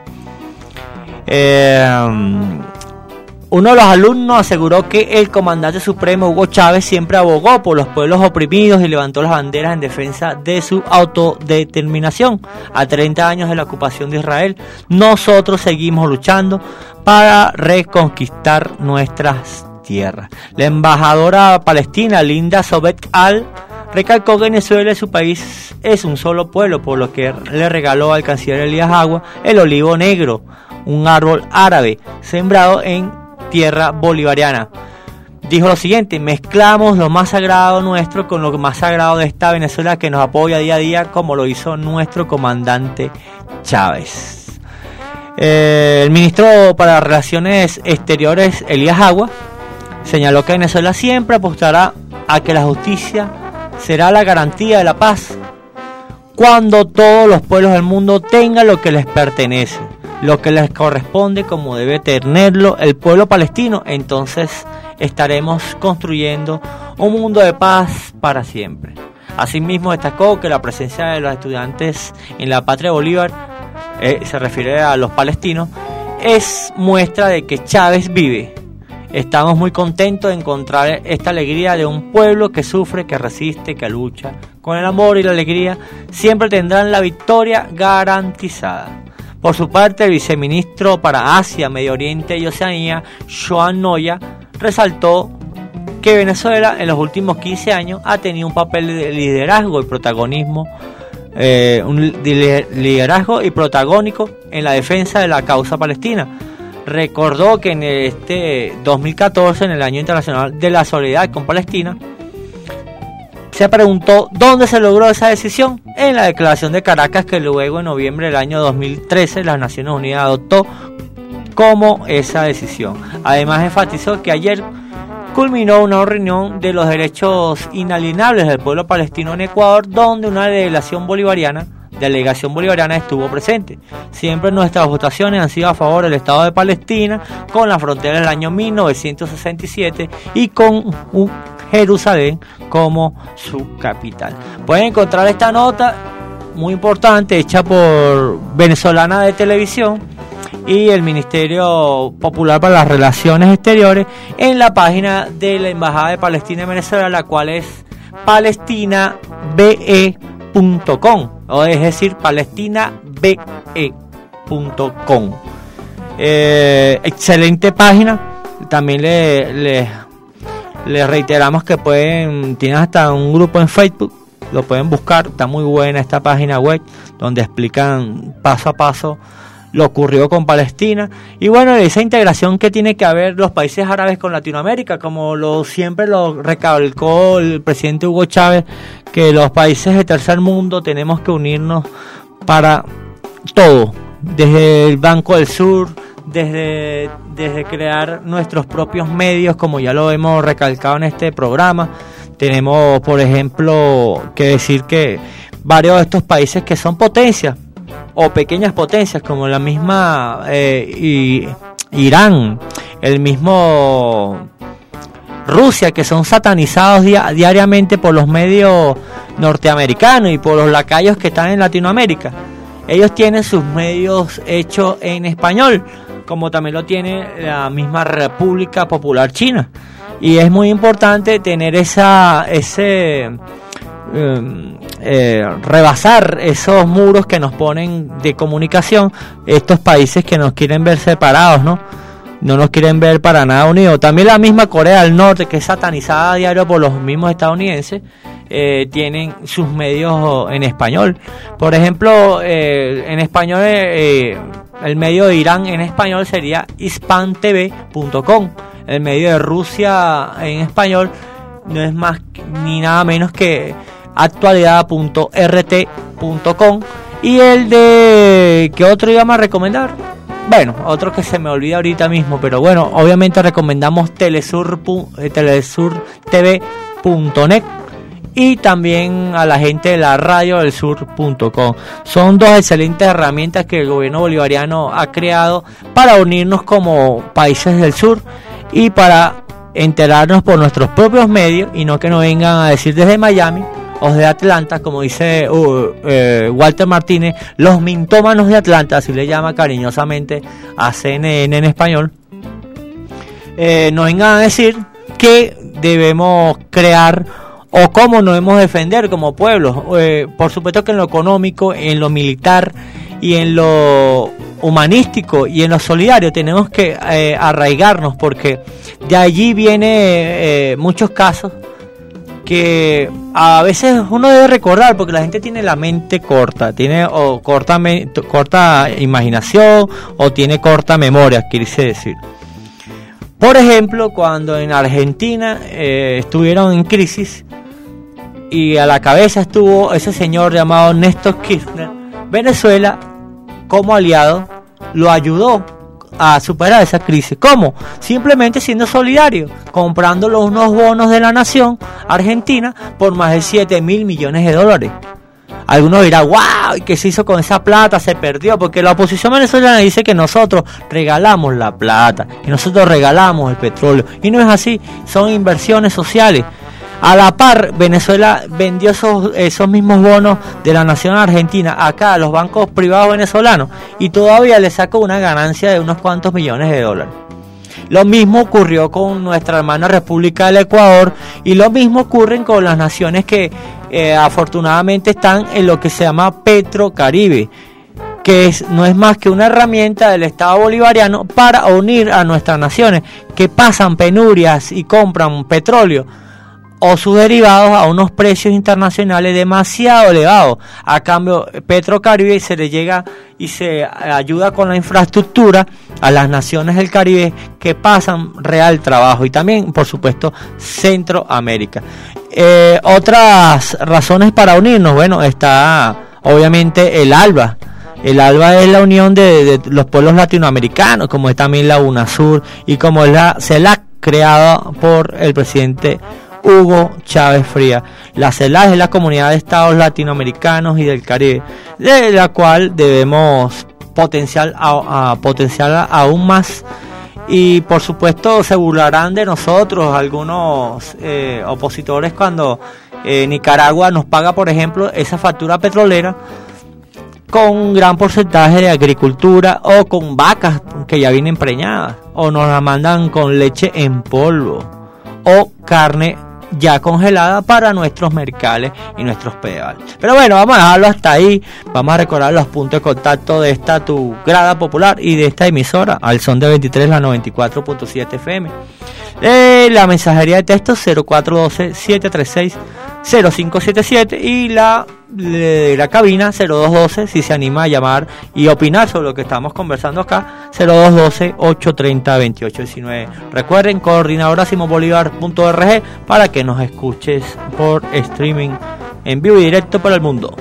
Uno de los alumnos aseguró que el comandante supremo Hugo Chávez siempre abogó por los pueblos oprimidos y levantó las banderas en defensa de su autodeterminación. A 30 años de la ocupación de Israel, nosotros seguimos luchando para reconquistar nuestras tierras. La embajadora palestina Linda Sobek Al recalcó que Venezuela y su país es un solo pueblo, por lo que le regaló al canciller Elías Agua el olivo negro, un árbol árabe sembrado en tierra bolivariana. Dijo lo siguiente: mezclamos lo más sagrado nuestro con lo más sagrado de esta Venezuela que nos apoya día a día, como lo hizo nuestro comandante Chávez. El ministro para Relaciones Exteriores, Elías Agua, señaló que Venezuela siempre apostará a que la justicia será la garantía de la paz cuando todos los pueblos del mundo tengan lo que les pertenece, lo que les corresponde como debe tenerlo el pueblo palestino. Entonces estaremos construyendo un mundo de paz para siempre. Asimismo destacó que la presencia de los estudiantes en la patria de Bolívar, se refiere a los palestinos, es muestra de que Chávez vive. Estamos muy contentos de encontrar esta alegría de un pueblo que sufre, que resiste, que lucha. Con el amor y la alegría siempre tendrán la victoria garantizada. Por su parte, el viceministro para Asia, Medio Oriente y Oceanía, Joan Noya, resaltó que Venezuela en los últimos 15 años ha tenido un papel de liderazgo y protagonismo, liderazgo y protagónico en la defensa de la causa palestina. Recordó que en este 2014, en el Año Internacional de la Solidaridad con Palestina, se preguntó dónde se logró esa decisión. En la Declaración de Caracas, que luego en noviembre del año 2013 las Naciones Unidas adoptó como esa decisión. Además enfatizó que ayer culminó una reunión de los derechos inalienables del pueblo palestino en Ecuador, donde una delegación bolivariana estuvo presente. Siempre nuestras votaciones han sido a favor del Estado de Palestina, con la frontera del año 1967 y con Jerusalén como su capital. Pueden encontrar esta nota muy importante hecha por Venezolana de Televisión y el Ministerio Popular para las Relaciones Exteriores en la página de la Embajada de Palestina en Venezuela, la cual es palestinabe.com, o es decir, palestinabe.com. Excelente página. También Les reiteramos que tienen hasta un grupo en Facebook, lo pueden buscar, está muy buena esta página web donde explican paso a paso lo ocurrido con Palestina y bueno, esa integración que tiene que haber los países árabes con Latinoamérica, como siempre lo recalcó el presidente Hugo Chávez, que los países de tercer mundo tenemos que unirnos para todo, desde el Banco del Sur, desde crear nuestros propios medios, como ya lo hemos recalcado en este programa. Tenemos, por ejemplo, que decir que varios de estos países que son potencias o pequeñas potencias, como la misma Irán, el mismo Rusia, que son satanizados diariamente por los medios norteamericanos y por los lacayos que están en Latinoamérica. Ellos tienen sus medios hechos en español, como también lo tiene la misma República Popular China. Y es muy importante tener rebasar esos muros que nos ponen de comunicación estos países que nos quieren ver separados, no nos quieren ver para nada unidos. También la misma Corea del Norte, que es satanizada a diario por los mismos estadounidenses, tienen sus medios en español. Por ejemplo, en español, el medio de Irán en español sería hispantv.com. El medio de Rusia en español no es más ni nada menos que actualidad.rt.com. Y el de... ¿qué otro íbamos a recomendar? Bueno, otro que se me olvida ahorita mismo, pero bueno, obviamente recomendamos telesurtv.net y también a la gente de la radiodelsur.com. Son dos excelentes herramientas que el gobierno bolivariano ha creado para unirnos como países del sur y para enterarnos por nuestros propios medios y no que nos vengan a decir desde Miami o de Atlanta, como dice Walter Martínez, los mintómanos de Atlanta, así le llama cariñosamente a CNN en español, nos vengan a decir que debemos crear o cómo nos debemos defender como pueblo. Por supuesto que en lo económico, en lo militar y en lo humanístico y en lo solidario tenemos que arraigarnos, porque de allí viene muchos casos que a veces uno debe recordar, porque la gente tiene la mente corta, tiene o corta imaginación o tiene corta memoria, quise decir. Por ejemplo, cuando en Argentina estuvieron en crisis y a la cabeza estuvo ese señor llamado Néstor Kirchner, Venezuela como aliado lo ayudó a superar esa crisis. ¿Cómo? Simplemente siendo solidario, comprándole unos bonos de la nación argentina por más de 7.000 millones de dólares. Algunos dirán, wow, ¿y qué se hizo con esa plata? Se perdió, porque la oposición venezolana dice que nosotros regalamos la plata, que nosotros regalamos el petróleo, y no es así, son inversiones sociales. A la par, Venezuela vendió esos mismos bonos de la nación argentina acá a los bancos privados venezolanos y todavía le sacó una ganancia de unos cuantos millones de dólares. Lo mismo ocurrió con nuestra hermana República del Ecuador y lo mismo ocurre con las naciones que afortunadamente están en lo que se llama Petrocaribe, que no es más que una herramienta del Estado bolivariano para unir a nuestras naciones que pasan penurias y compran petróleo o sus derivados a unos precios internacionales demasiado elevados. A cambio, Petrocaribe se le llega y se ayuda con la infraestructura a las naciones del Caribe que pasan real trabajo, y también, por supuesto, Centroamérica. Otras razones para unirnos, bueno, está obviamente el ALBA. El ALBA es la unión de los pueblos latinoamericanos, como es también la UNASUR y como es la CELAC, creada por el presidente Hugo Chávez Frías. La CELAC es la Comunidad de Estados Latinoamericanos y del Caribe, de la cual debemos potenciar aún más. Y por supuesto se burlarán de nosotros algunos opositores cuando Nicaragua nos paga, por ejemplo, esa factura petrolera con un gran porcentaje de agricultura o con vacas que ya vienen preñadas, o nos la mandan con leche en polvo o carne ya congelada para nuestros mercales y nuestros pedales. Pero bueno, vamos a dejarlo hasta ahí. Vamos a recordar los puntos de contacto de esta tu grada popular y de esta emisora al son de 23, la 94.7 FM. La mensajería de texto 0412-736-0577 y la cabina 0212 si se anima a llamar y opinar sobre lo que estamos conversando acá, 0212-830-2819. Recuerden, coordinadora simonbolivar.org para que nos escuches por streaming en vivo y directo para el mundo.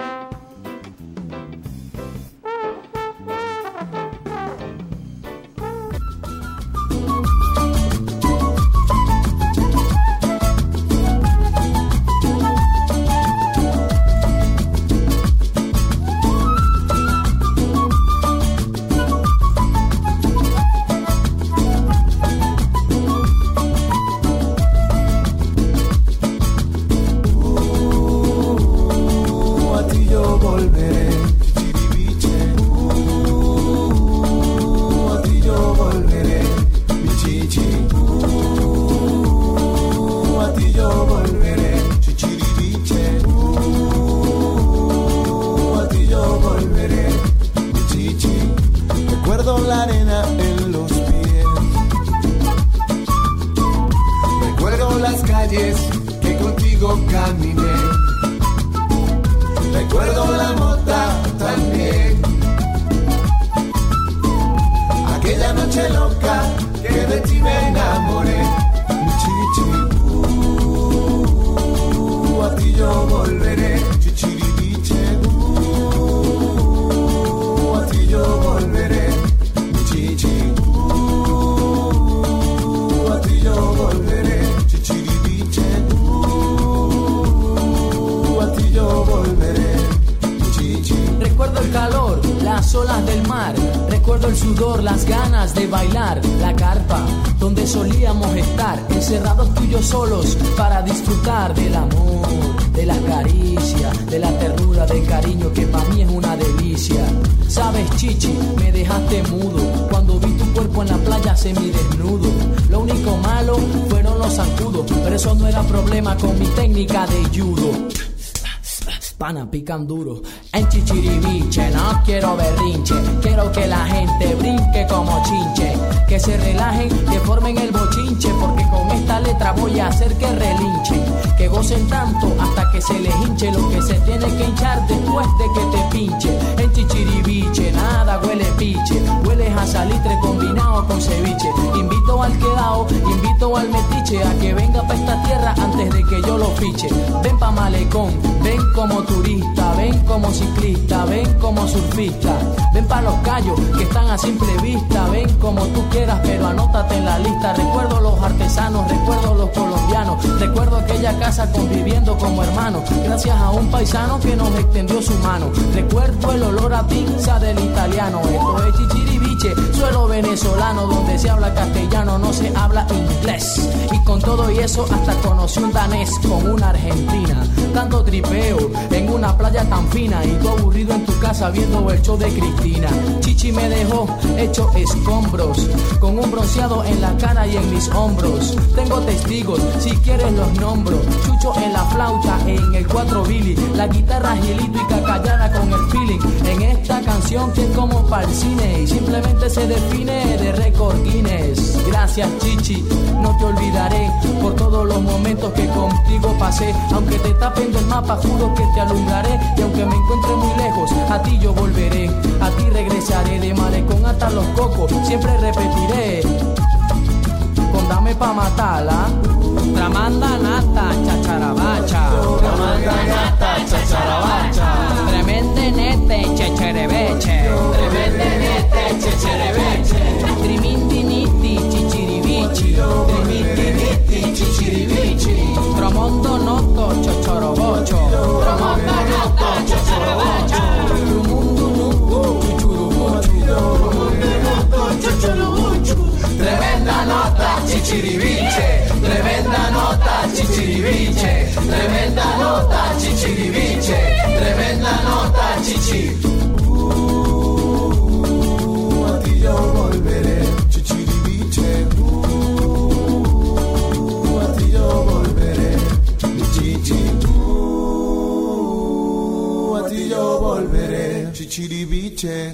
Pican duro en Chichiriviche, no quiero berrinche, quiero que la gente brinque como chinche, que se relajen, que formen el bochinche, porque con esta letra voy a hacer que relinchen, que gocen tanto hasta que se les hinche lo que se tiene que hinchar después de que te pinche. En Chichiriviche nada huele piche, hueles a salitre combinado con ceviche. Invito al quedao, invito al metiche a que venga pa' esta tierra antes de que yo lo fiche. Ven pa' Malecón, ven como turista, ven como ciclista, ven como surfista, ven pa' Los Cayos que están a simple vista, ven como tú quieras pero anótate en la lista. Recuerdo los artesanos, recuerdo los colombianos, recuerdo aquella casa conviviendo como hermanos, gracias a un paisano que nos extendió su mano. Recuerdo el olor a pizza del italiano. Esto es Chichiriviche, suelo venezolano, donde se habla castellano, no se habla inglés. Y con todo y eso hasta conocí un danés con una argentina. Tanto tripeo en una playa tan fina y tú aburrido en tu casa viendo el show de Cristina. Chichi me dejó hecho escombros, con un bronceado en la cara y en mis hombros. Tengo testigos, si quieres los nombro. Chucho en la flauta, en el 4 Billy, la guitarra Gilito y Cacayana con el feeling. En esta canción que es como pa'l cine y simplemente se define de récord Guinness. Gracias Chichi, no te olvidaré por todos los momentos que contigo pasé. Aunque te tapen del mapa, juro que te alumbraré. Y aunque me encuentre muy lejos, a ti yo volveré, a ti regresaré. De Malecón hasta Los Cocos, siempre repetiré. Con dame pa' matarla. Tramanda nata, chacharabacha. Tramanda nata, chacharabacha. Tremende nete, checherebeche. Tremende nete, checherebeche. Trimindi niti, chichiribichi. Trimindi niti, chichiribichi. Tromondo noto, chochorobocho. Tromondo noto, chochorobocho. Trumundo nuku, chuchurubocho. Trumundo noto, chochorobocho. Tremenda nota, chichiribiche. Tremenda nota, chichiribiche. Tremenda nota, chichiribiche. Tremenda nota, chichi. A ti yo volveré, chichiribiche. A ti yo volveré. ti yo volveré, chichiribiche,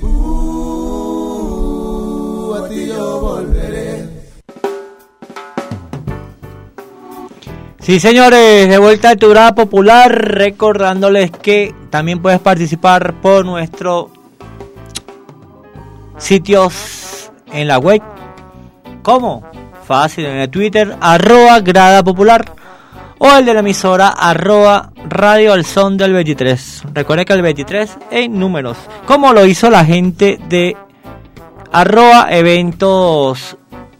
a ti yo volveré. Sí, señores, de vuelta a tu grada popular, recordándoles que también puedes participar por nuestros sitios en la web. ¿Cómo? Fácil, en el Twitter, @grada popular, o el de la emisora, @radio al son del 23. Recuerda que el 23 en números, como lo hizo la gente de @eventos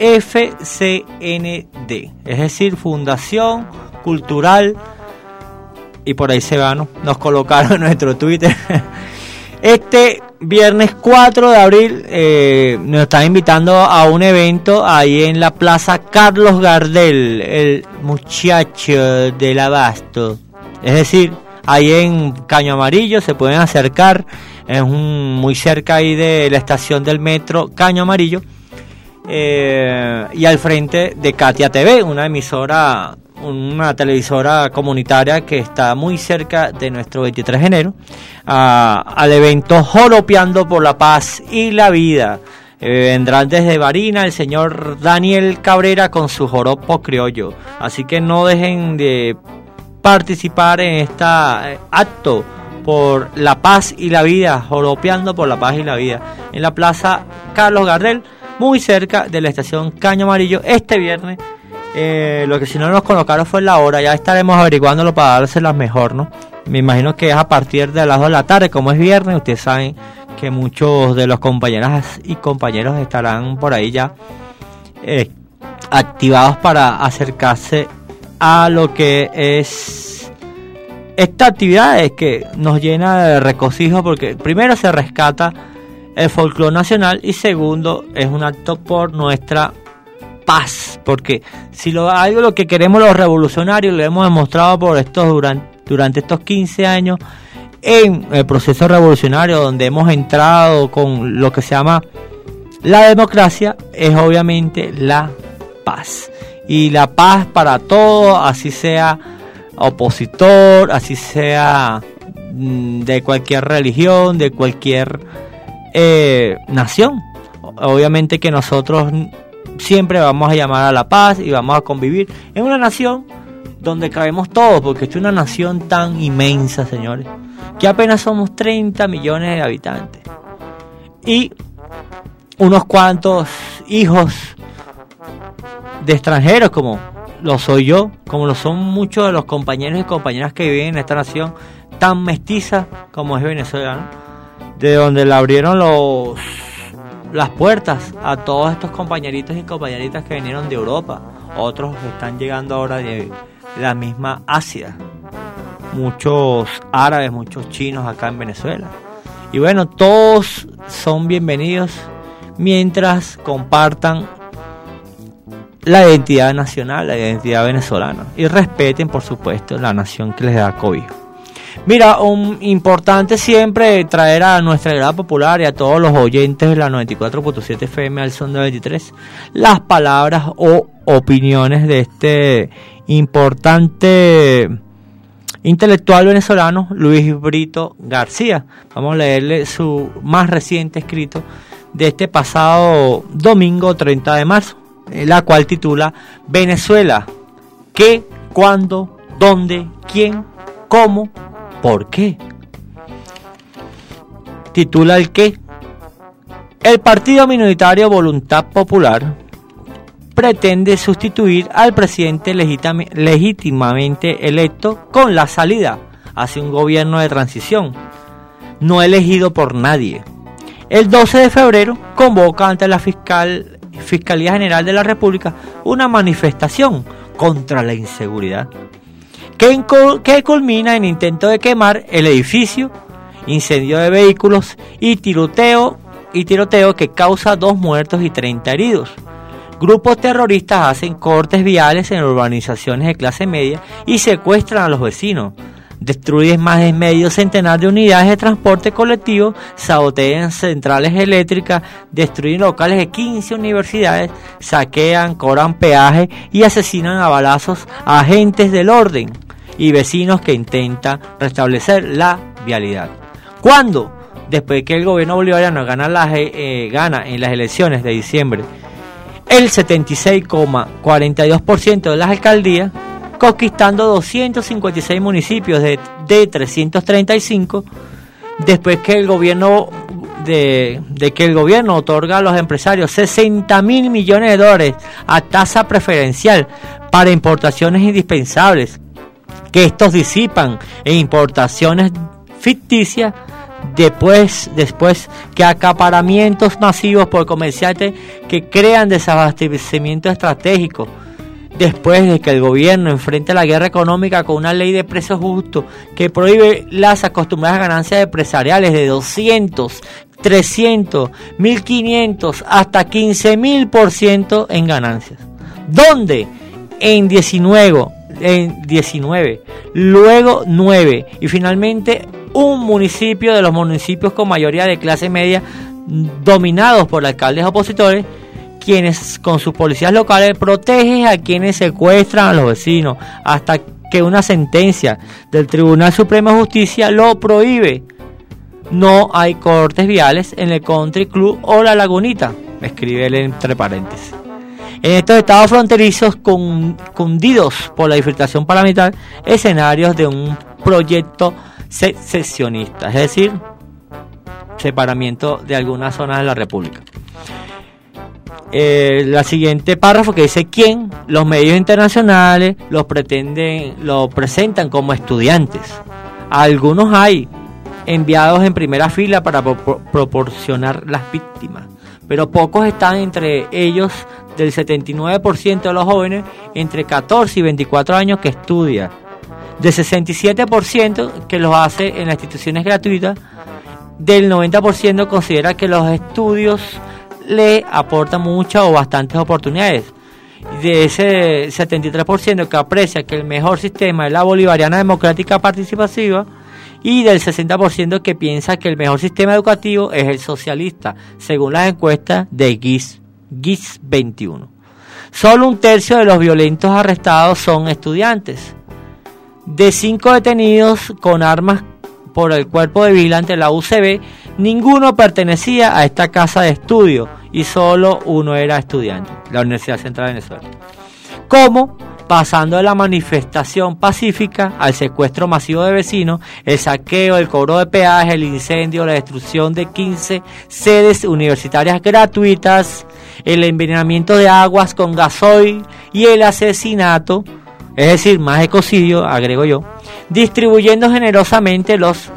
FCND, es decir, Fundación Cultural, y por ahí se va, ¿no? Nos colocaron en nuestro Twitter. Este viernes 4 de abril nos están invitando a un evento ahí en la Plaza Carlos Gardel, el muchacho del abasto, es decir, ahí en Caño Amarillo. Se pueden acercar, es muy cerca ahí de la estación del metro Caño Amarillo. Y al frente de Katia TV, una televisora comunitaria que está muy cerca de nuestro 23 de enero, al evento Joropeando por la Paz y la Vida. Vendrán desde Barina el señor Daniel Cabrera con su joropo criollo, así que no dejen de participar en este acto por la paz y la vida, Joropeando por la Paz y la Vida, en la Plaza Carlos Gardel, muy cerca de la estación Caño Amarillo, este viernes. Lo que si no nos colocaron fue la hora, ya estaremos averiguándolo para dárselas mejor, ¿no? Me imagino que es a partir de las 2 de la tarde, como es viernes. Ustedes saben que muchos de los compañeras y compañeros estarán por ahí ya activados para acercarse a lo que es esta actividad, es que nos llena de regocijo, porque primero se rescata el folclore nacional y segundo es un acto por nuestra paz, porque si algo lo que queremos los revolucionarios, lo hemos demostrado por durante estos 15 años en el proceso revolucionario, donde hemos entrado con lo que se llama la democracia, es obviamente la paz, y la paz para todos, así sea opositor, así sea de cualquier religión, de cualquier nación. Obviamente que nosotros siempre vamos a llamar a la paz y vamos a convivir en una nación donde cabemos todos, porque es una nación tan inmensa, señores, que apenas somos 30 millones de habitantes y unos cuantos hijos de extranjeros, como lo soy yo, como lo son muchos de los compañeros y compañeras que viven en esta nación tan mestiza como es Venezuela, ¿no? De donde le abrieron las puertas a todos estos compañeritos y compañeritas que vinieron de Europa. Otros están llegando ahora de la misma Asia, muchos árabes, muchos chinos acá en Venezuela. Y bueno, todos son bienvenidos mientras compartan la identidad nacional, la identidad venezolana, y respeten, por supuesto, la nación que les da cobijo. Mira, importante siempre traer a nuestra grada popular y a todos los oyentes de la 94.7 FM al son de 23 las palabras o opiniones de este importante intelectual venezolano, Luis Brito García. Vamos a leerle su más reciente escrito de este pasado domingo 30 de marzo, la cual titula Venezuela, ¿qué, cuándo, dónde, quién, cómo, por qué? Titula el qué. El partido minoritario Voluntad Popular pretende sustituir al presidente legítimamente electo con la salida hacia un gobierno de transición, no elegido por nadie. El 12 de febrero convoca ante la Fiscalía General de la República una manifestación contra la inseguridad que culmina en intento de quemar el edificio, incendio de vehículos y tiroteo que causa 2 muertos y 30 heridos. Grupos terroristas hacen cortes viales en urbanizaciones de clase media y secuestran a los vecinos. Destruyen más de medio centenar de unidades de transporte colectivo, sabotean centrales eléctricas, destruyen locales de 15 universidades, saquean, cobran peaje y asesinan a balazos a agentes del orden y vecinos que intentan restablecer la vialidad. ¿Cuándo? Después que el gobierno bolivariano gana en las elecciones de diciembre el 76,42% de las alcaldías, conquistando 256 municipios de 335, después que el gobierno que el gobierno otorga a los empresarios 60.000 millones de dólares a tasa preferencial para importaciones indispensables, que estos disipan en importaciones ficticias, después que acaparamientos masivos por comerciantes que crean desabastecimiento estratégico, después de que el gobierno enfrente la guerra económica con una ley de precios justos que prohíbe las acostumbradas ganancias empresariales de 200, 300, 1.500 hasta 15.000% en ganancias. ¿Dónde? En 19, luego 9 y finalmente un municipio de los municipios con mayoría de clase media dominados por alcaldes opositores, quienes con sus policías locales protegen a quienes secuestran a los vecinos hasta que una sentencia del Tribunal Supremo de Justicia lo prohíbe. No hay cortes viales en el Country Club o La Lagunita, escribe él entre paréntesis. En estos estados fronterizos cundidos por la infiltración paramilitar, escenarios de un proyecto secesionista, es decir, separamiento de algunas zonas de la República. La siguiente párrafo que dice quién los medios internacionales lo presentan como estudiantes. Algunos hay enviados en primera fila para proporcionar las víctimas, pero pocos están entre ellos. Del 79% de los jóvenes entre 14 y 24 años que estudia, del 67% que los hace en las instituciones gratuitas, del 90% considera que los estudios le aportan muchas o bastantes oportunidades, de ese 73% que aprecia que el mejor sistema es la bolivariana democrática participativa, y del 60% que piensa que el mejor sistema educativo es el socialista, según las encuestas de GIS 21. Solo un tercio de los violentos arrestados son estudiantes. De 5 detenidos con armas por el cuerpo de vigilante de la UCB, ninguno pertenecía a esta casa de estudio y solo uno era estudiante, la Universidad Central de Venezuela. ¿Cómo? Pasando de la manifestación pacífica al secuestro masivo de vecinos, el saqueo, el cobro de peaje, el incendio, la destrucción de 15 sedes universitarias gratuitas, el envenenamiento de aguas con gasoil y el asesinato, es decir, más ecocidio, agrego yo, distribuyendo generosamente los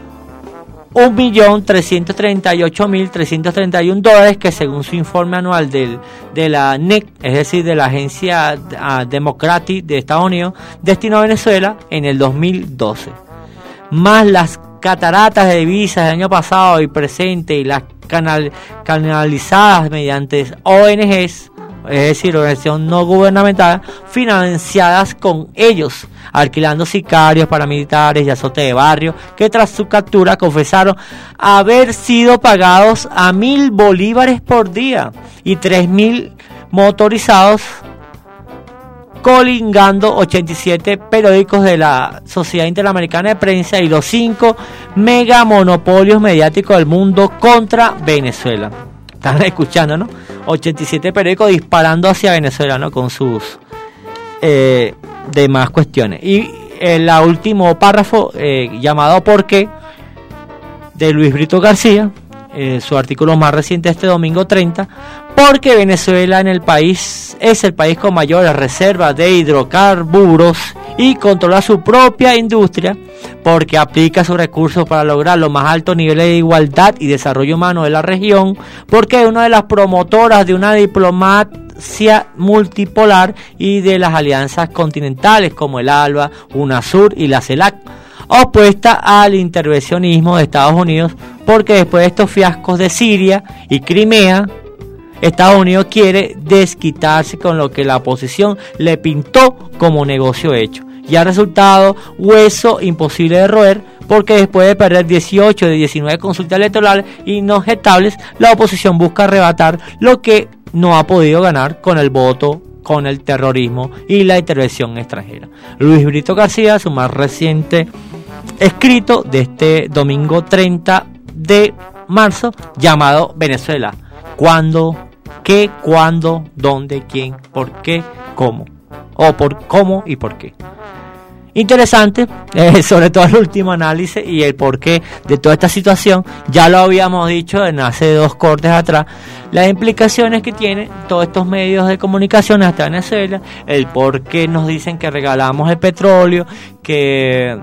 $1.338.331 que según su informe anual de la NEC, es decir, de la Agencia Democratic de Estados Unidos, destinó a Venezuela en el 2012. Más las cataratas de divisas del año pasado y presente y las canalizadas mediante ONGs, es decir, organizaciones no gubernamentales, financiadas con ellos, alquilando sicarios paramilitares y azotes de barrio, que tras su captura confesaron haber sido pagados a 1.000 bolívares por día y 3.000 motorizados, colingando 87 periódicos de la Sociedad Interamericana de Prensa y los 5 megamonopolios mediáticos del mundo contra Venezuela. Están escuchando, ¿no? 87 periódicos disparando hacia Venezuela, ¿no? Con sus demás cuestiones. Y el último párrafo, llamado ¿Por qué?, de Luis Brito García, su artículo más reciente este domingo 30, porque Venezuela es el país con mayores reservas de hidrocarburos y controla su propia industria, porque aplica sus recursos para lograr los más altos niveles de igualdad y desarrollo humano de la región, porque es una de las promotoras de una diplomacia multipolar y de las alianzas continentales como el ALBA, UNASUR y la CELAC, opuesta al intervencionismo de Estados Unidos, porque después de estos fiascos de Siria y Crimea, Estados Unidos quiere desquitarse con lo que la oposición le pintó como negocio hecho. Y ha resultado hueso imposible de roer, porque después de perder 18 de 19 consultas electorales inobjetables, la oposición busca arrebatar lo que no ha podido ganar con el voto, con el terrorismo y la intervención extranjera. Luis Brito García, su más reciente escrito de este domingo 30 de marzo llamado Venezuela. ¿Cuándo? ¿Qué? ¿Cuándo? ¿Dónde? ¿Quién? ¿Por qué? ¿Cómo? O por cómo y por qué. Interesante, sobre todo el último análisis y el porqué de toda esta situación. Ya lo habíamos dicho en hace 2 cortes atrás, las implicaciones que tienen todos estos medios de comunicación hasta Venezuela, el por qué nos dicen que regalamos el petróleo, que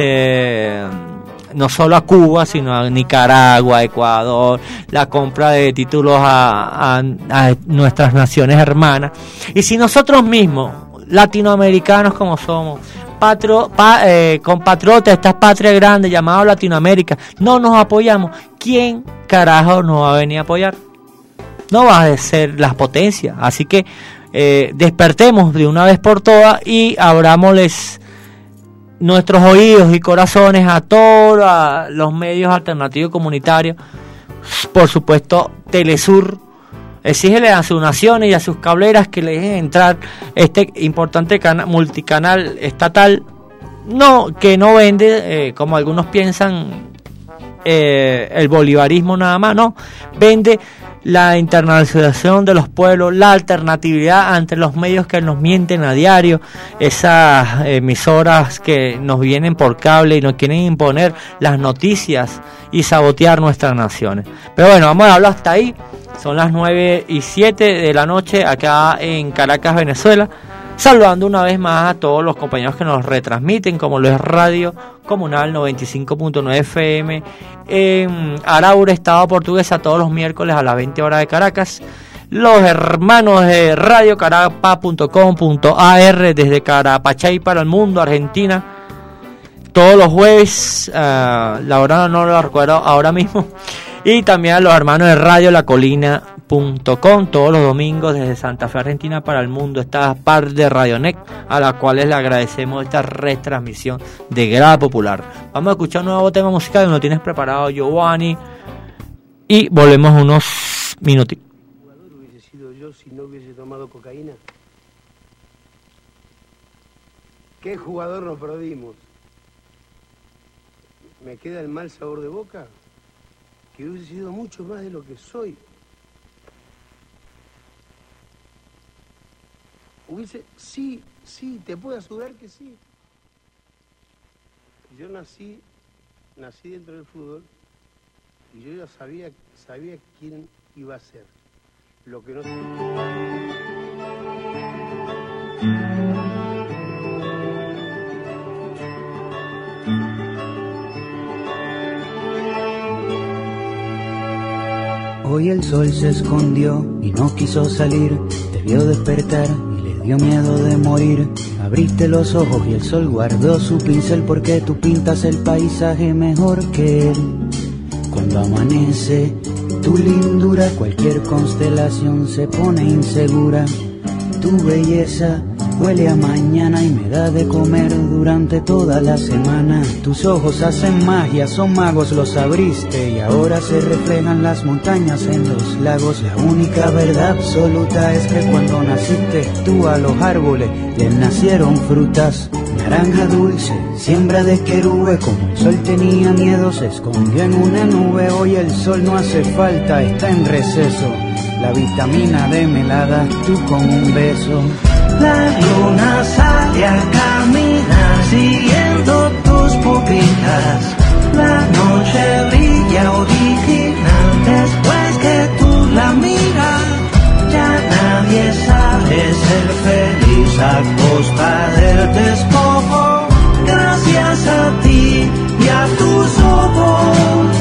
no solo a Cuba, sino a Nicaragua, Ecuador, la compra de títulos a nuestras naciones hermanas. Y si nosotros mismos, latinoamericanos como somos, compatriotas de estas patrias grandes llamadas Latinoamérica, no nos apoyamos, ¿quién carajo nos va a venir a apoyar? No va a ser las potencias. Así que despertemos de una vez por todas y abrámosles nuestros oídos y corazones a todos los medios alternativos comunitarios. Por supuesto, Telesur exígele a sus naciones y a sus cableras que le dejen entrar este importante multicanal estatal, que no vende, como algunos piensan, el bolivarismo nada más, no, vende la internacionalización de los pueblos, la alternatividad ante los medios que nos mienten a diario, esas emisoras que nos vienen por cable y nos quieren imponer las noticias y sabotear nuestras naciones. Pero bueno, vamos a hablar hasta ahí. Son las 9:07 de la noche acá en Caracas, Venezuela. Saludando una vez más a todos los compañeros que nos retransmiten, como lo es Radio Comunal 95.9 FM en Araure, Estado Portuguesa, todos los miércoles a las 20 horas de Caracas. Los hermanos de Radio Carapa.com.ar desde Carapachay para el mundo, Argentina, todos los jueves, la hora no lo recuerdo ahora mismo. Y también a los hermanos de Radio Lacolina.com todos los domingos desde Santa Fe, Argentina para el mundo. Esta par de Radionec, a las cuales le agradecemos esta retransmisión de Grada Popular. Vamos a escuchar un nuevo tema musical que nos tienes preparado, Giovanni, y volvemos unos minutitos. ¿Qué jugador hubiese sido yo si no hubiese tomado cocaína? ¿Qué jugador nos perdimos? ¿Me queda el mal sabor de boca? Que hubiese sido mucho más de lo que soy. Sí, te puedo asegurar que sí. Yo nací dentro del fútbol y yo ya sabía quién iba a ser. Lo que no Hoy el sol se escondió y no quiso salir, te vio despertar y le dio miedo de morir. Abriste los ojos y el sol guardó su pincel porque tú pintas el paisaje mejor que él. Cuando amanece tu lindura, cualquier constelación se pone insegura. Tu belleza huele a mañana y me da de comer durante toda la semana. Tus ojos hacen magia, son magos, los abriste y ahora se reflejan las montañas en los lagos. La única verdad absoluta es que cuando naciste tú a los árboles les nacieron frutas. Naranja dulce, siembra de querube, como el sol tenía miedo se escondió en una nube. Hoy el sol no hace falta, está en receso. La vitamina D me la das tú con un beso. La luna sale a caminar siguiendo tus pupilas. La noche brilla original después que tú la miras. Ya nadie sabe ser feliz a costa del despojo. Gracias a ti y a tus ojos.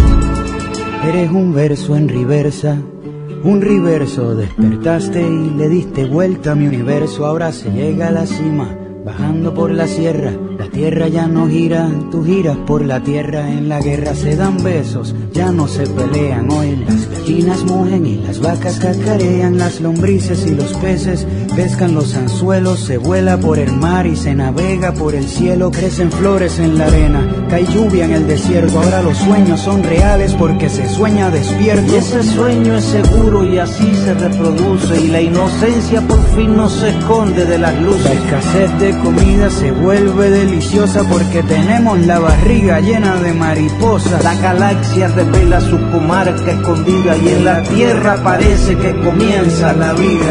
Eres un verso en reversa. Un reverso, despertaste y le diste vuelta a mi universo. Ahora se llega a la cima, bajando por la sierra. La tierra ya no gira, tú giras por la tierra. En la guerra se dan besos, ya no se pelean. Hoy las gallinas mugen y las vacas cacarean. Las lombrices y los peces pescan los anzuelos. Se vuela por el mar y se navega por el cielo. Crecen flores en la arena, cae lluvia en el desierto. Ahora los sueños son reales porque se sueña despierto. Y ese sueño es seguro y así se reproduce. Y la inocencia por fin no se esconde de las luces. La escasez de comida se vuelve de deliciosa porque tenemos la barriga llena de mariposas. La galaxia revela su comarca escondida y en la tierra parece que comienza la vida.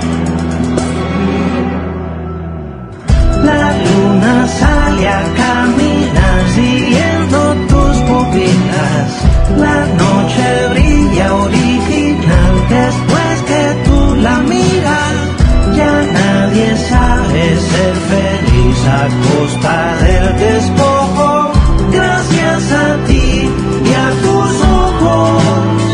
La luna sale a caminar siguiendo tus pupilas. La noche brilla original después que tú la miras. Ya nadie sabe ser feliz a costa del despojo. Gracias a ti y a tus ojos.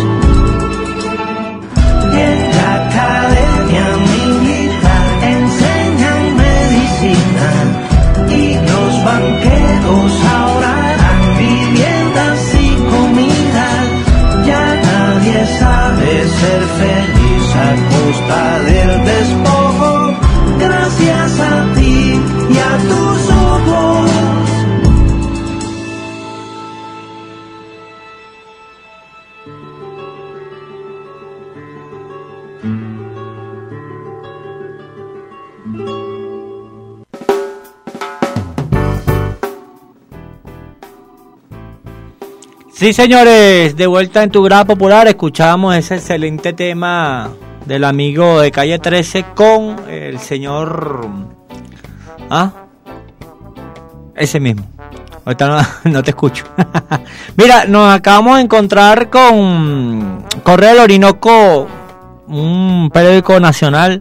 En la academia militar enseñan medicina y los banqueros ahora dan viviendas y comida. Ya nadie sabe ser feliz a costa del despojo. Gracias a ti y a tus ojos. Sí, señores, de vuelta en tu grada popular, escuchábamos ese excelente tema del amigo de Calle 13 con el señor... ese mismo. Ahorita no te escucho. Mira, nos acabamos de encontrar con Correo del Orinoco, un periódico nacional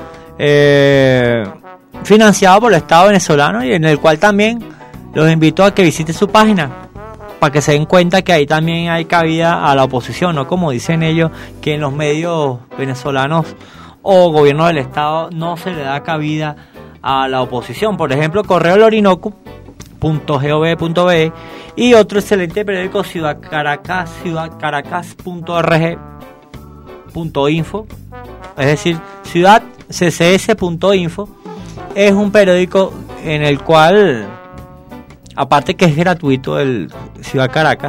financiado por el Estado venezolano y en el cual también los invito a que visiten su página, para que se den cuenta que ahí también hay cabida a la oposición, no como dicen ellos, que en los medios venezolanos o gobierno del Estado no se le da cabida a la oposición. Por ejemplo, Correo del Orinoco.gov.be y otro excelente periódico Ciudad Caracas, ciudadcaracas.rg.info, es decir, ciudadccs.info, es un periódico en el cual, aparte que es gratuito, el Ciudad Caracas,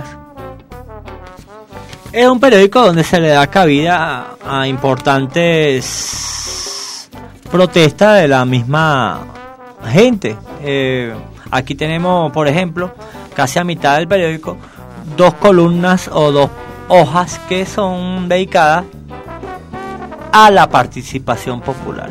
es un periódico donde se le da cabida a importantes protestas de la misma gente. Aquí tenemos, por ejemplo, casi a mitad del periódico, 2 columnas o 2 hojas que son dedicadas a la participación popular.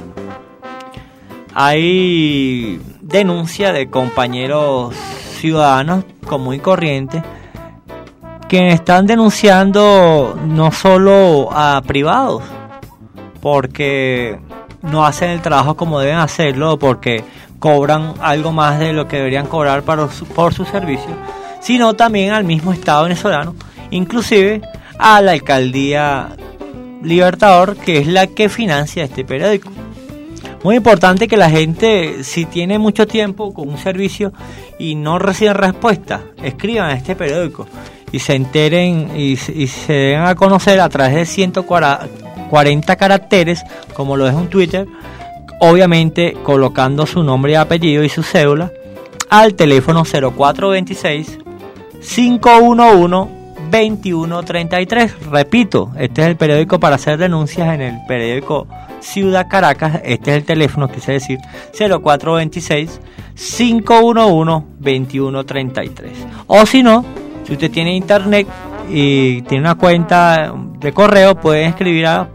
Hay denuncia de compañeros ciudadanos común y corriente que están denunciando no solo a privados porque no hacen el trabajo como deben hacerlo, porque cobran algo más de lo que deberían cobrar por su servicio, sino también al mismo Estado venezolano, inclusive a la alcaldía Libertador, que es la que financia este periódico. Muy importante que la gente, si tiene mucho tiempo con un servicio y no recibe respuesta, escriban a este periódico y se enteren y se den a conocer a través de 140 caracteres, como lo es un Twitter, obviamente colocando su nombre y apellido y su cédula al teléfono 0426 511 2133. Repito, este es el periódico para hacer denuncias en el periódico Ciudad Caracas. Este es el teléfono, quise decir 0426 511 2133. O si no, si usted tiene internet y tiene una cuenta de correo, puede escribir a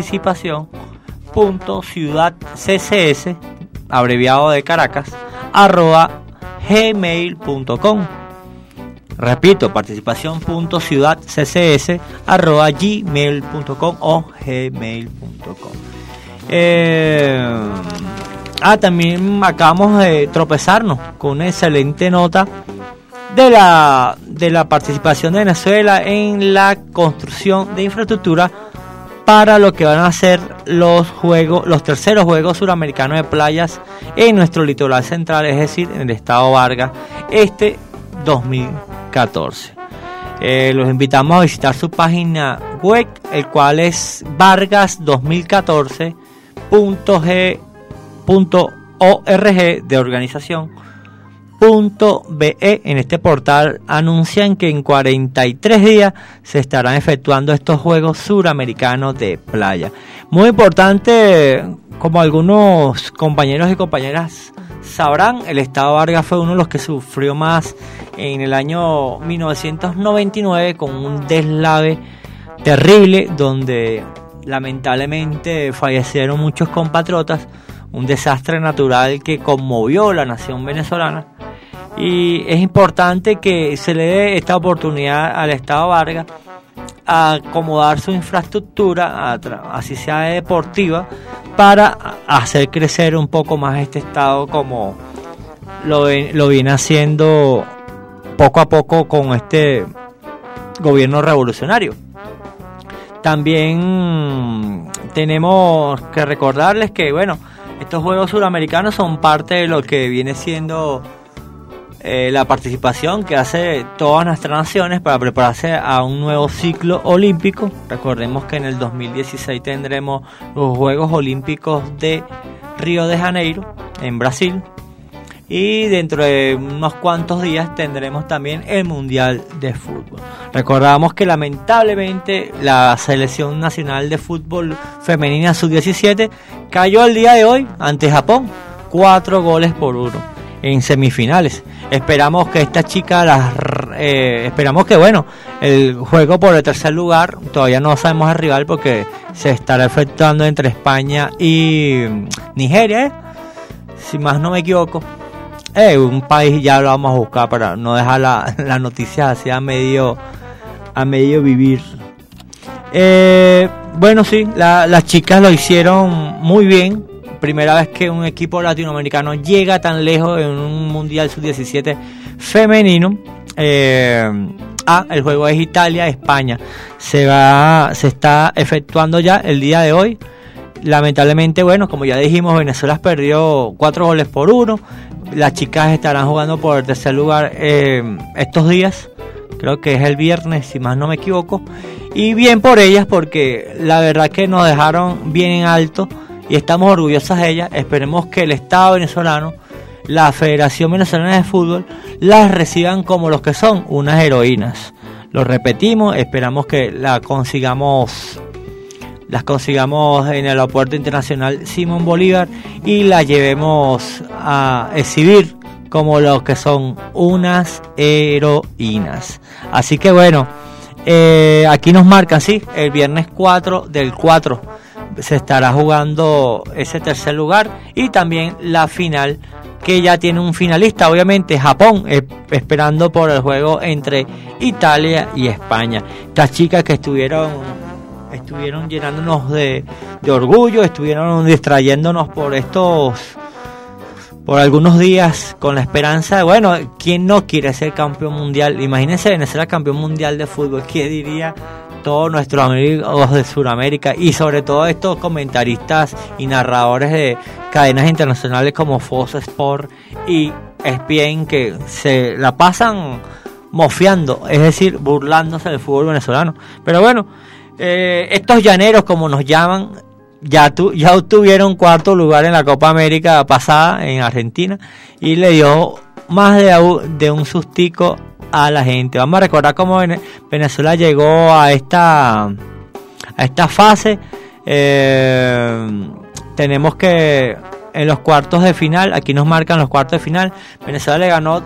participación.ciudadccs, abreviado de Caracas, @gmail.com. Repito, participación.ciudadccs@gmail.com o gmail.com. También acabamos de tropezarnos con una excelente nota de la participación de Venezuela en la construcción de infraestructura para lo que van a ser los terceros Juegos Suramericanos de Playas en nuestro litoral central, es decir, en el estado Vargas, 2014. Los invitamos a visitar su página web, el cual es vargas2014.org de organización.be. En este portal anuncian que en 43 días se estarán efectuando estos Juegos Suramericanos de Playa. Muy importante, como algunos compañeros y compañeras sabrán, el Estado Vargas fue uno de los que sufrió más en el año 1999 con un deslave terrible donde lamentablemente fallecieron muchos compatriotas, un desastre natural que conmovió la nación venezolana. Y es importante que se le dé esta oportunidad al Estado Vargas a acomodar su infraestructura, así sea deportiva, para hacer crecer un poco más este estado como lo viene haciendo poco a poco con este gobierno revolucionario. También tenemos que recordarles que, bueno, estos Juegos Suramericanos son parte de lo que viene siendo la participación que hace todas nuestras naciones para prepararse a un nuevo ciclo olímpico. Recordemos que en el 2016 tendremos los Juegos Olímpicos de Río de Janeiro en Brasil, y dentro de unos cuantos días tendremos también el Mundial de Fútbol. Recordamos que lamentablemente la selección nacional de fútbol femenina sub-17 cayó el día de hoy ante Japón 4-1 en semifinales. Esperamos que esta chica esperamos que, bueno, el juego por el tercer lugar, todavía no sabemos el rival porque se estará efectuando entre España y Nigeria, si más no me equivoco. Un país, ya lo vamos a buscar para no dejar la noticia así a medio vivir. Bueno, sí, las chicas lo hicieron muy bien. Primera vez que un equipo latinoamericano llega tan lejos en un Mundial Sub-17 femenino. El juego es Italia-España. Se está efectuando ya el día de hoy. Lamentablemente, bueno, como ya dijimos, Venezuela perdió 4-1. Las chicas estarán jugando por el tercer lugar estos días. Creo que es el viernes, si más no me equivoco. Y bien por ellas, porque la verdad que nos dejaron bien en alto y estamos orgullosas de ellas. Esperemos que el Estado venezolano, la Federación Venezolana de Fútbol, las reciban como los que son, unas heroínas. Lo repetimos, esperamos que las consigamos en el aeropuerto internacional Simón Bolívar y las llevemos a exhibir como los que son, unas heroínas. Así que bueno, aquí nos marcan, sí, el viernes 4 del 4 se estará jugando ese tercer lugar y también la final, que ya tiene un finalista, obviamente Japón, esperando por el juego entre Italia y España. Estas chicas que estuvieron llenándonos de orgullo, estuvieron distrayéndonos por algunos días con la esperanza de, bueno, ¿quién no quiere ser campeón mundial? Imagínense Venezuela campeón mundial de fútbol. ¿Qué diría todos nuestros amigos de Sudamérica y sobre todo estos comentaristas y narradores de cadenas internacionales como Fox Sport y ESPN, que se la pasan mofeando, es decir, burlándose del fútbol venezolano? Pero bueno, estos llaneros, como nos llaman, ya obtuvieron cuarto lugar en la Copa América pasada en Argentina y le dio más de un sustico a la gente. Vamos a recordar cómo Venezuela llegó a esta fase. Tenemos que en los cuartos de final, aquí nos marcan los cuartos de final, Venezuela le ganó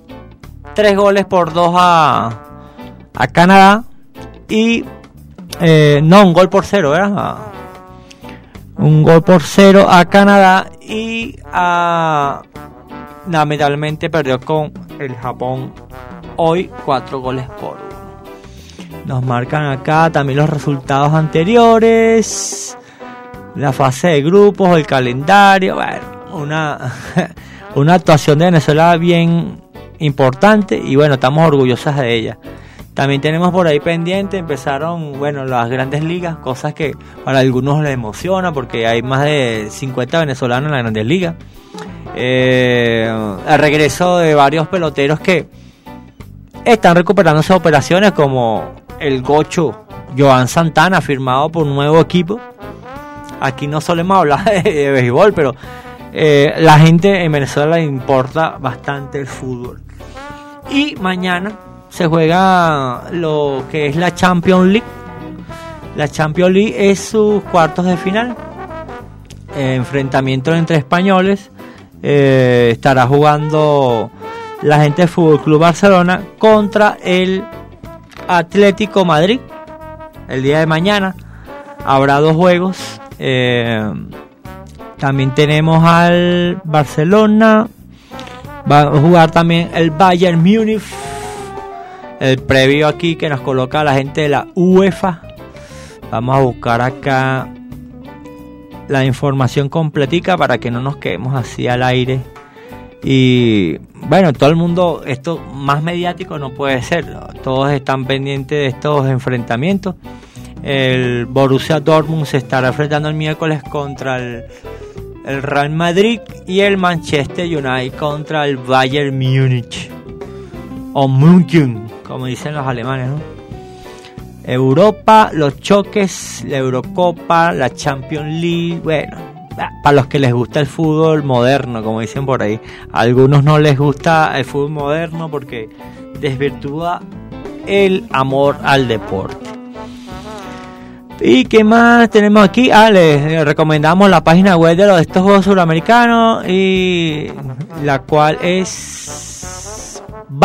3-2 a Canadá y un gol por 0, ¿verdad? Un gol por 0 a Canadá y lamentablemente perdió con el Japón hoy 4-1. Nos marcan acá también los resultados anteriores, la fase de grupos, el calendario. Bueno, una actuación de Venezuela bien importante y bueno, estamos orgullosas de ella. También tenemos por ahí pendiente, empezaron, bueno, las grandes ligas, cosas que para algunos les emociona porque hay más de 50 venezolanos en las grandes ligas. El regreso de varios peloteros que están recuperando esas operaciones, como el gocho Joan Santana, firmado por un nuevo equipo. Aquí no solemos hablar de béisbol, pero la gente en Venezuela le importa bastante el fútbol. Y mañana se juega lo que es la Champions League. La Champions League es sus cuartos de final. Enfrentamiento entre españoles. estará jugando la gente del Fútbol Club Barcelona contra el Atlético Madrid el día de mañana. Habrá 2 juegos. También tenemos al Barcelona. Va a jugar también el Bayern Múnich. El previo aquí que nos coloca la gente de la UEFA. Vamos a buscar acá la información completica para que no nos quedemos así al aire. Y bueno, todo el mundo, esto más mediático no puede ser, ¿no? Todos están pendientes de estos enfrentamientos. El Borussia Dortmund se estará enfrentando el miércoles contra el Real Madrid y el Manchester United contra el Bayern Múnich o München, como dicen los alemanes, ¿no? Europa, los choques, la Eurocopa, la Champions League, bueno, para los que les gusta el fútbol moderno, como dicen por ahí. A algunos no les gusta el fútbol moderno porque desvirtúa el amor al deporte. ¿Y qué más tenemos aquí? Les recomendamos la página web de estos Juegos Suramericanos, y la cual es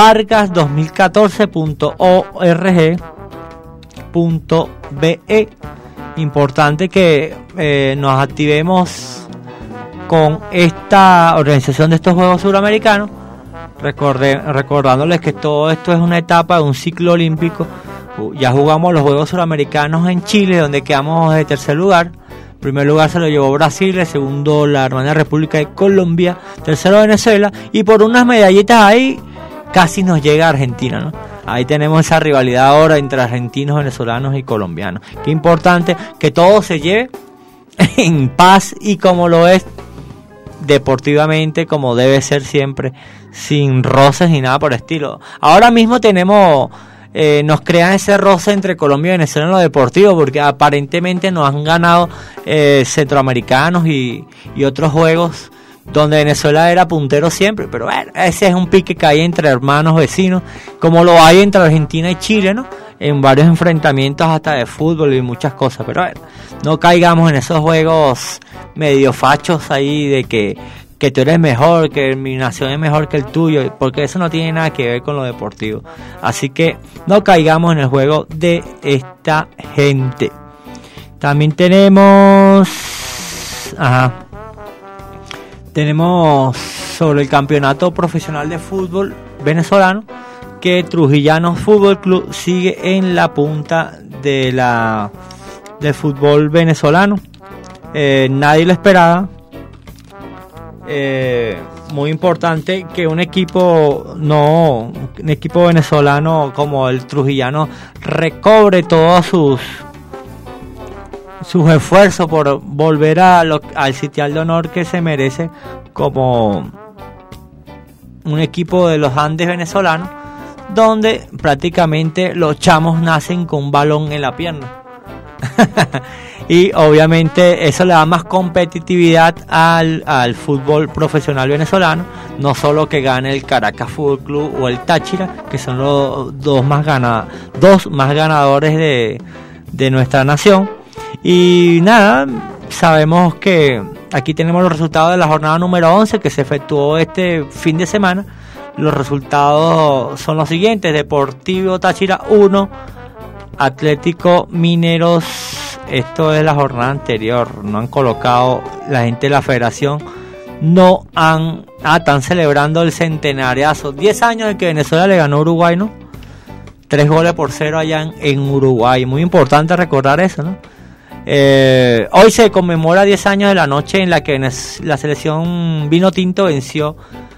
vargas2014.org.be. Importante que nos activemos con esta organización de estos Juegos Suramericanos, recordándoles que todo esto es una etapa de un ciclo olímpico. Ya jugamos los Juegos Suramericanos en Chile, donde quedamos de tercer lugar. El primer lugar se lo llevó Brasil, el segundo la hermana República de Colombia, tercero Venezuela, y por unas medallitas ahí casi nos llega Argentina, ¿no? Ahí tenemos esa rivalidad ahora entre argentinos, venezolanos y colombianos. Qué importante que todo se lleve en paz y como lo es deportivamente, como debe ser siempre, sin roces ni nada por el estilo. Ahora mismo tenemos... nos crean ese roce entre Colombia y Venezuela en lo deportivo, porque aparentemente nos han ganado centroamericanos y otros juegos donde Venezuela era puntero siempre, pero bueno, ese es un pique que hay entre hermanos vecinos, como lo hay entre Argentina y Chile, ¿no? En varios enfrentamientos hasta de fútbol y muchas cosas, pero bueno, no caigamos en esos juegos medio fachos ahí de que tú eres mejor, que mi nación es mejor que el tuyo, porque eso no tiene nada que ver con lo deportivo. Así que no caigamos en el juego de esta gente. También tenemos sobre el campeonato profesional de fútbol venezolano, que Trujillano Fútbol Club sigue en la punta del fútbol venezolano. Nadie lo esperaba. Muy importante que un equipo venezolano como el Trujillano recobre todos sus esfuerzos por volver al sitial de honor que se merece como un equipo de los Andes venezolanos, donde prácticamente los chamos nacen con un balón en la pierna. Y obviamente eso le da más competitividad al fútbol profesional venezolano, no solo que gane el Caracas Fútbol Club o el Táchira, que son los dos más ganadores de nuestra nación. Y nada, sabemos que aquí tenemos los resultados de la jornada número 11 que se efectuó este fin de semana. Los resultados son los siguientes: Deportivo Táchira 1, Atlético Mineros. Esto es la jornada anterior, no han colocado la gente de la federación, están celebrando el centenariazo, 10 años de que Venezuela le ganó a Uruguay, ¿no? 3-0 allá en Uruguay, muy importante recordar eso, ¿no? Hoy se conmemora 10 años de la noche en la que la selección vino tinto venció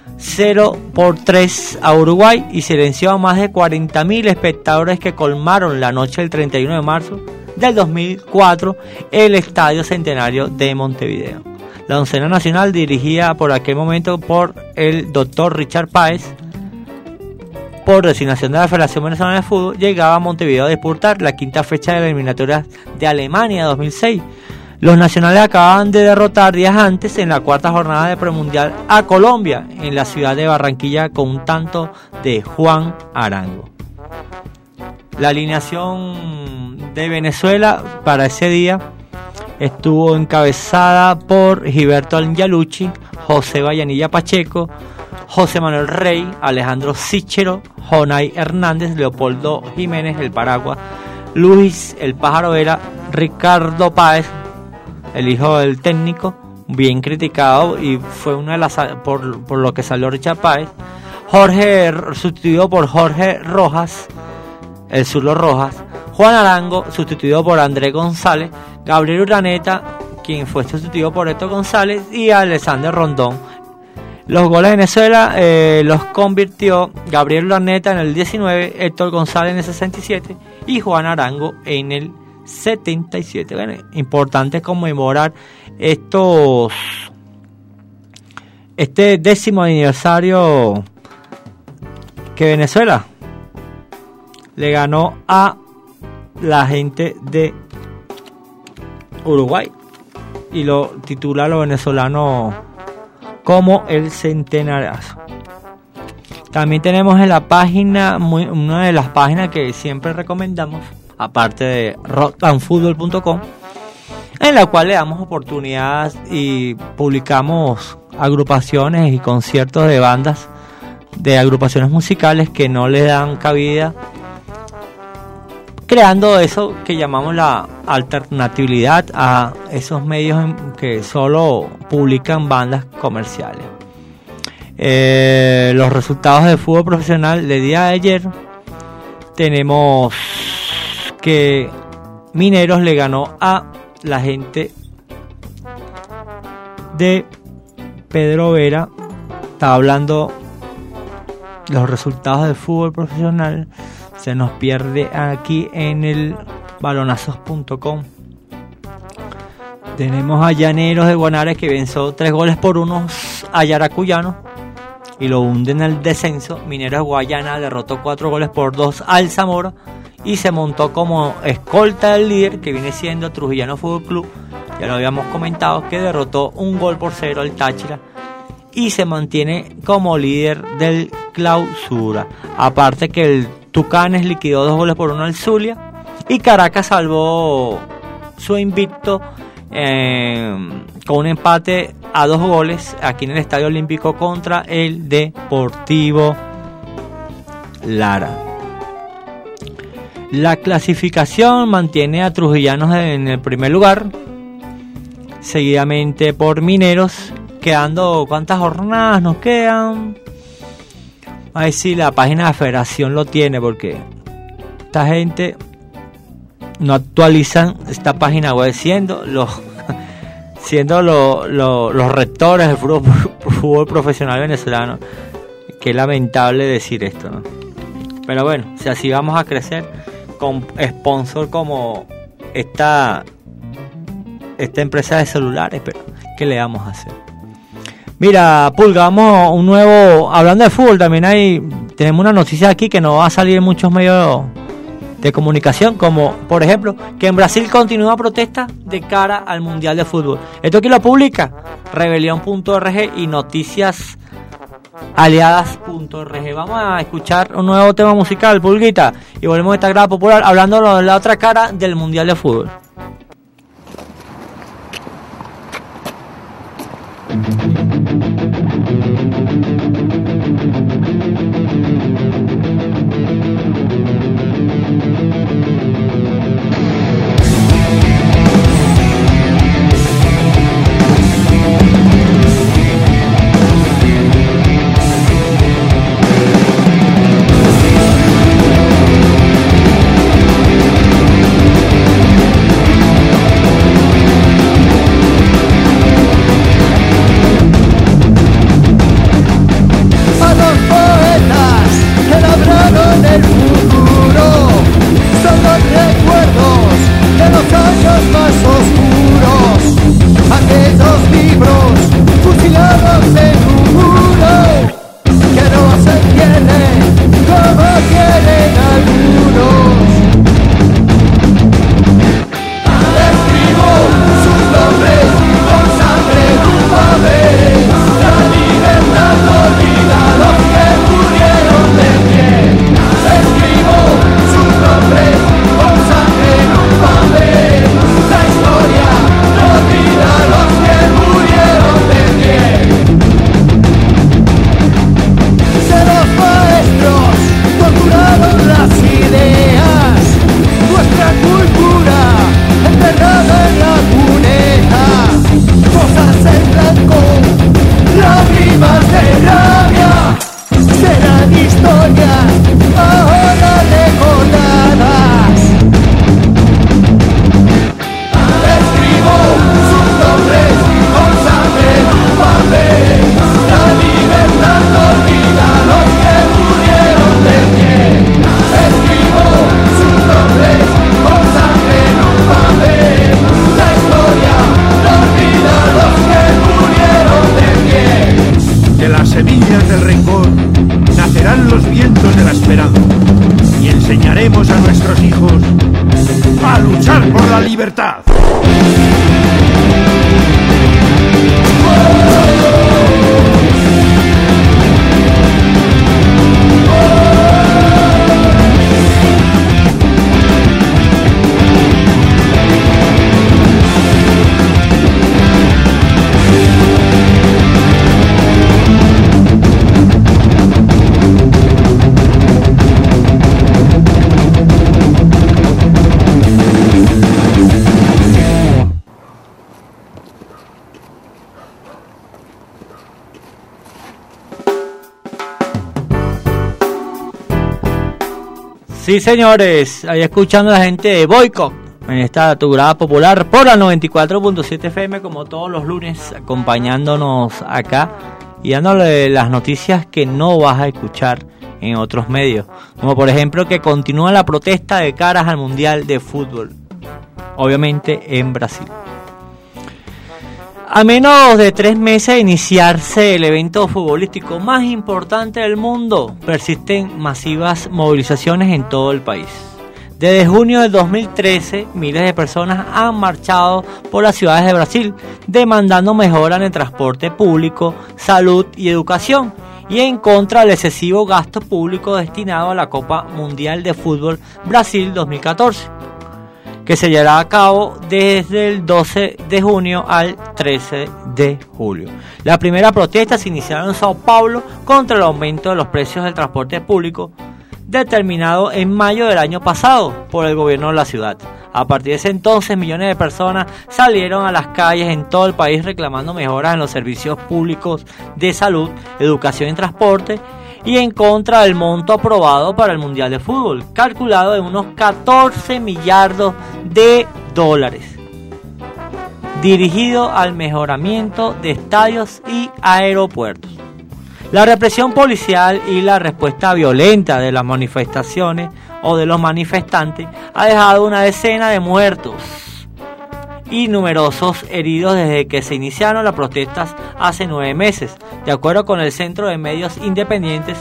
0-3 a Uruguay y silenció a más de 40.000 espectadores que colmaron la noche del 31 de marzo del 2004 el Estadio Centenario de Montevideo. La oncena nacional, dirigida por aquel momento por el doctor Richard Páez, por designación de la Federación Venezolana de Fútbol, llegaba a Montevideo a disputar la quinta fecha de la eliminatoria de Alemania 2006. Los nacionales acababan de derrotar días antes en la cuarta jornada de premundial a Colombia en la ciudad de Barranquilla con un tanto de Juan Arango. La alineación de Venezuela para ese día estuvo encabezada por Gilberto Angelucci, José Vallanilla Pacheco, José Manuel Rey, Alejandro Sichero, Jonay Hernández, Leopoldo Jiménez, el Paragua, Luis el Pájaro Vera, Ricardo Páez, el hijo del técnico, bien criticado y fue una de las por lo que salió Richard Páez, Jorge, sustituido por Jorge Rojas, el Zulo Rojas, Juan Arango, sustituido por Andrés González, Gabriel Urdaneta, quien fue sustituido por Héctor González, y Alexander Rondón. Los goles de Venezuela los convirtió Gabriel Urdaneta en el 19, Héctor González en el 67 y Juan Arango en el 77. Bueno, importante conmemorar este 10º aniversario que Venezuela le ganó a la gente de Uruguay y lo titula a los venezolanos como el centenarazo. También tenemos en la página, una de las páginas que siempre recomendamos, aparte de rockandfootball.com, en la cual le damos oportunidad y publicamos agrupaciones y conciertos de bandas, de agrupaciones musicales que no le dan cabida, creando eso que llamamos la alternatividad a esos medios que solo publican bandas comerciales. Los resultados del fútbol profesional del día de ayer, tenemos que Mineros le ganó a la gente de Pedro Vera. Estaba hablando los resultados del fútbol profesional, se nos pierde aquí en el balonazos.com. Tenemos a Llaneros de Guanare que venció 3-1 a Yaracuyano y lo hunden al descenso. Mineros de Guayana derrotó 4-2 al Zamora y se montó como escolta del líder, que viene siendo Trujillano Fútbol Club. Ya lo habíamos comentado, que derrotó 1-0 al Táchira y se mantiene como líder del clausura. Aparte que el Tucanes liquidó 2-1 al Zulia y Caracas salvó su invicto con un empate a 2 goles aquí en el Estadio Olímpico contra el Deportivo Lara. La clasificación mantiene a Trujillanos en el primer lugar, seguidamente por Mineros, quedando, ¿cuántas jornadas nos quedan? A ver si la página de la federación lo tiene, porque esta gente no actualizan esta página web, siendo los rectores del fútbol profesional venezolano. Qué lamentable decir esto, ¿no? Pero bueno, si así vamos a crecer con sponsor como esta empresa de celulares, pero ¿qué le vamos a hacer? Mira, Pulga, vamos un nuevo, hablando de fútbol, también tenemos una noticia aquí que no va a salir en muchos medios de comunicación, como por ejemplo que en Brasil continúa protesta de cara al Mundial de Fútbol. Esto aquí lo publica rebelión.org y noticiasaliadas.org. Vamos a escuchar un nuevo tema musical, Pulguita, y volvemos a esta grada popular hablando de la otra cara del Mundial de Fútbol. la libertad. Sí, señores, ahí escuchando a la gente de Boycott en esta tu grada popular por la 94.7 FM, como todos los lunes, acompañándonos acá y dándole las noticias que no vas a escuchar en otros medios, como por ejemplo que continúa la protesta de caras al Mundial de Fútbol, obviamente en Brasil. A menos de 3 meses de iniciarse el evento futbolístico más importante del mundo, persisten masivas movilizaciones en todo el país. Desde junio de 2013, miles de personas han marchado por las ciudades de Brasil, demandando mejora en el transporte público, salud y educación, y en contra del excesivo gasto público destinado a la Copa Mundial de Fútbol Brasil 2014. Que se llevará a cabo desde el 12 de junio al 13 de julio. La primera protesta se iniciaron en Sao Paulo contra el aumento de los precios del transporte público, determinado en mayo del año pasado por el gobierno de la ciudad. A partir de ese entonces, millones de personas salieron a las calles en todo el país reclamando mejoras en los servicios públicos de salud, educación y transporte, y en contra del monto aprobado para el Mundial de Fútbol, calculado en unos 14 millardos de dólares, dirigido al mejoramiento de estadios y aeropuertos. La represión policial y la respuesta violenta de las manifestaciones o de los manifestantes ha dejado una decena de muertos y numerosos heridos desde que se iniciaron las protestas hace 9 meses. De acuerdo con el Centro de Medios Independientes,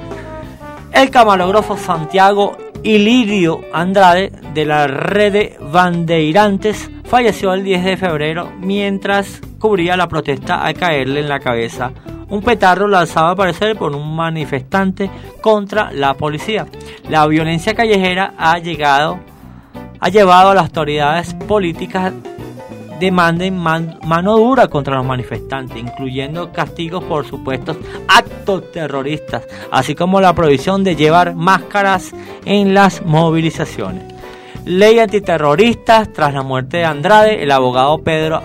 el camarógrafo Santiago Ilirio Andrade de la red de Bandeirantes falleció el 10 de febrero mientras cubría la protesta al caerle en la cabeza un petardo lanzado al parecer por un manifestante contra la policía. La violencia callejera ha llevado a las autoridades políticas demanden mano dura contra los manifestantes, incluyendo castigos por supuestos actos terroristas, así como la prohibición de llevar máscaras en las movilizaciones. Ley antiterrorista. Tras la muerte de Andrade, el abogado Pedro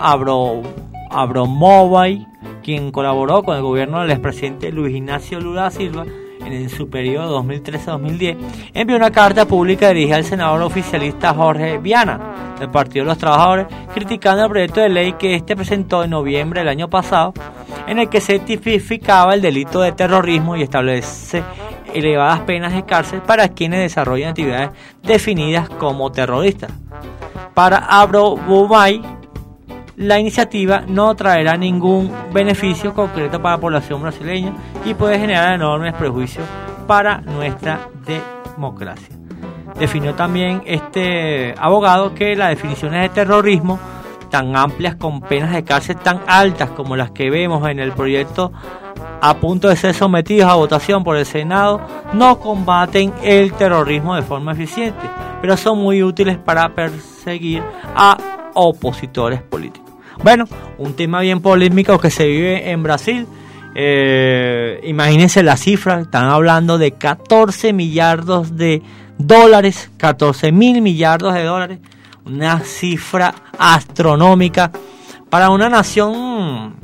Abromovay, quien colaboró con el gobierno del expresidente Luis Ignacio Lula da Silva en su periodo 2013-2010, envió una carta pública dirigida al senador oficialista Jorge Viana del Partido de los Trabajadores, criticando el proyecto de ley que este presentó en noviembre del año pasado, en el que se tipificaba el delito de terrorismo y establece elevadas penas de cárcel para quienes desarrollan actividades definidas como terroristas. Para Abromovay, la iniciativa no traerá ningún beneficio concreto para la población brasileña y puede generar enormes prejuicios para nuestra democracia. Definió también este abogado que las definiciones de terrorismo tan amplias con penas de cárcel tan altas como las que vemos en el proyecto a punto de ser sometidos a votación por el Senado no combaten el terrorismo de forma eficiente, pero son muy útiles para perseguir a opositores políticos. Bueno, un tema bien polémico que se vive en Brasil. Imagínense la cifra, están hablando de 14 millardos de dólares, 14 mil millardos de dólares, una cifra astronómica para una nación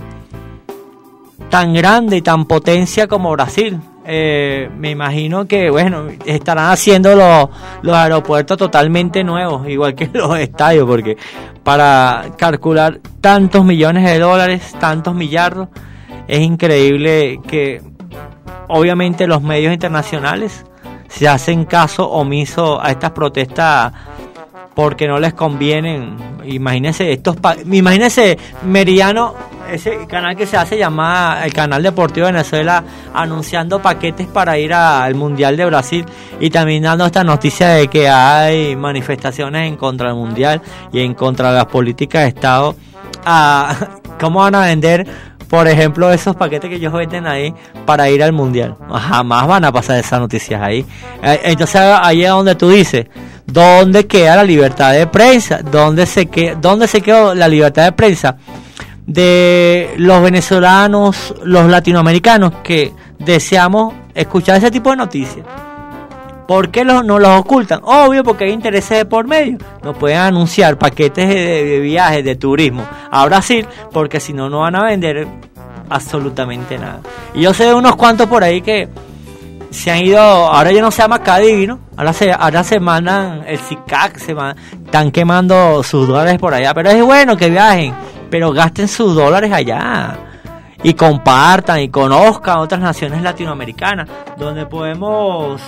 tan grande y tan potencia como Brasil. Me imagino que bueno, estarán haciendo los aeropuertos totalmente nuevos, igual que los estadios, porque para calcular tantos millones de dólares, tantos millardos, es increíble que obviamente los medios internacionales se hacen caso omiso a estas protestas porque no les convienen. Imagínense Meridiano ese canal que se hace llamar el Canal Deportivo de Venezuela, anunciando paquetes para ir al Mundial de Brasil y también dando esta noticia de que hay manifestaciones en contra del Mundial y en contra de las políticas de Estado. ¿Cómo van a vender, por ejemplo, esos paquetes que ellos venden ahí para ir al Mundial? Jamás van a pasar esas noticias ahí. Entonces ahí es donde tú dices, ¿dónde queda la libertad de prensa? ¿Dónde se quedó la libertad de prensa de los venezolanos, los latinoamericanos que deseamos escuchar ese tipo de noticias? ¿Por qué no los ocultan? Obvio, porque hay intereses de por medio. No pueden anunciar paquetes de viajes, de turismo a Brasil, porque si no, no van a vender absolutamente nada. Y yo sé de unos cuantos por ahí que se han ido, ahora ya no se llama Cadivi, ¿no? Ahora se mandan el CICAC, están quemando sus dólares por allá. Pero es bueno que viajen, pero gasten sus dólares allá. Y compartan y conozcan otras naciones latinoamericanas donde podemos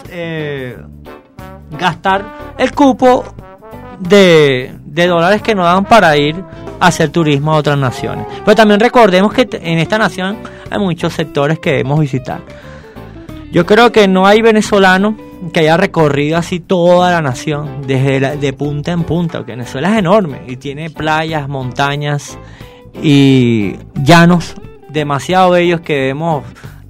gastar el cupo de dólares que nos dan para ir a hacer turismo a otras naciones. Pero también recordemos que en esta nación hay muchos sectores que debemos visitar. Yo creo que no hay venezolano que haya recorrido así toda la nación de punta en punta, porque Venezuela es enorme y tiene playas, montañas y llanos demasiado bellos que debemos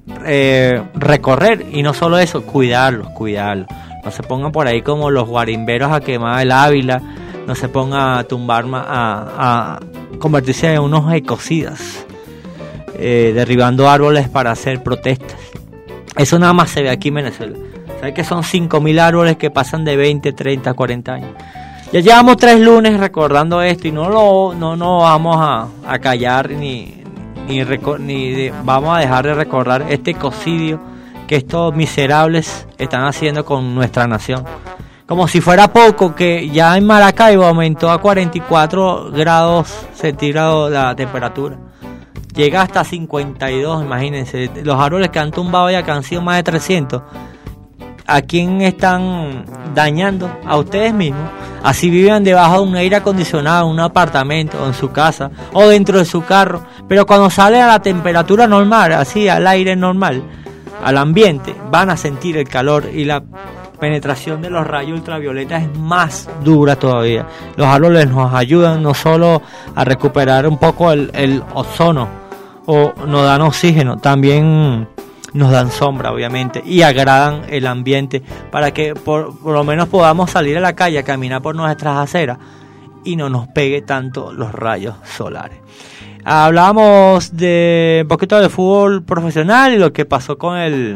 recorrer. Y no solo eso, cuidarlos. No se pongan por ahí como los guarimberos a quemar el Ávila, no se pongan a tumbar, a convertirse en unos ecocidas, derribando árboles para hacer protestas. Eso nada más se ve aquí en Venezuela. ¿Sabes que son 5.000 árboles que pasan de 20, 30, 40 años? Ya llevamos 3 lunes recordando esto y no vamos a callar ni vamos a dejar de recordar este ecocidio que estos miserables están haciendo con nuestra nación. Como si fuera poco, que ya en Maracaibo aumentó a 44 grados centígrados la temperatura. Llega hasta 52, imagínense. Los árboles que han tumbado ya, que han sido más de 300. ¿A quién están dañando? A ustedes mismos. Así viven debajo de un aire acondicionado, en un apartamento, o en su casa, o dentro de su carro. Pero cuando sale a la temperatura normal, así al aire normal, al ambiente, van a sentir el calor y la penetración de los rayos ultravioleta es más dura todavía. Los árboles nos ayudan no solo a recuperar un poco el ozono, o nos dan oxígeno, también nos dan sombra, obviamente, y agradan el ambiente para que por lo menos podamos salir a la calle a caminar por nuestras aceras y no nos pegue tanto los rayos solares. Hablábamos de un poquito de fútbol profesional y lo que pasó con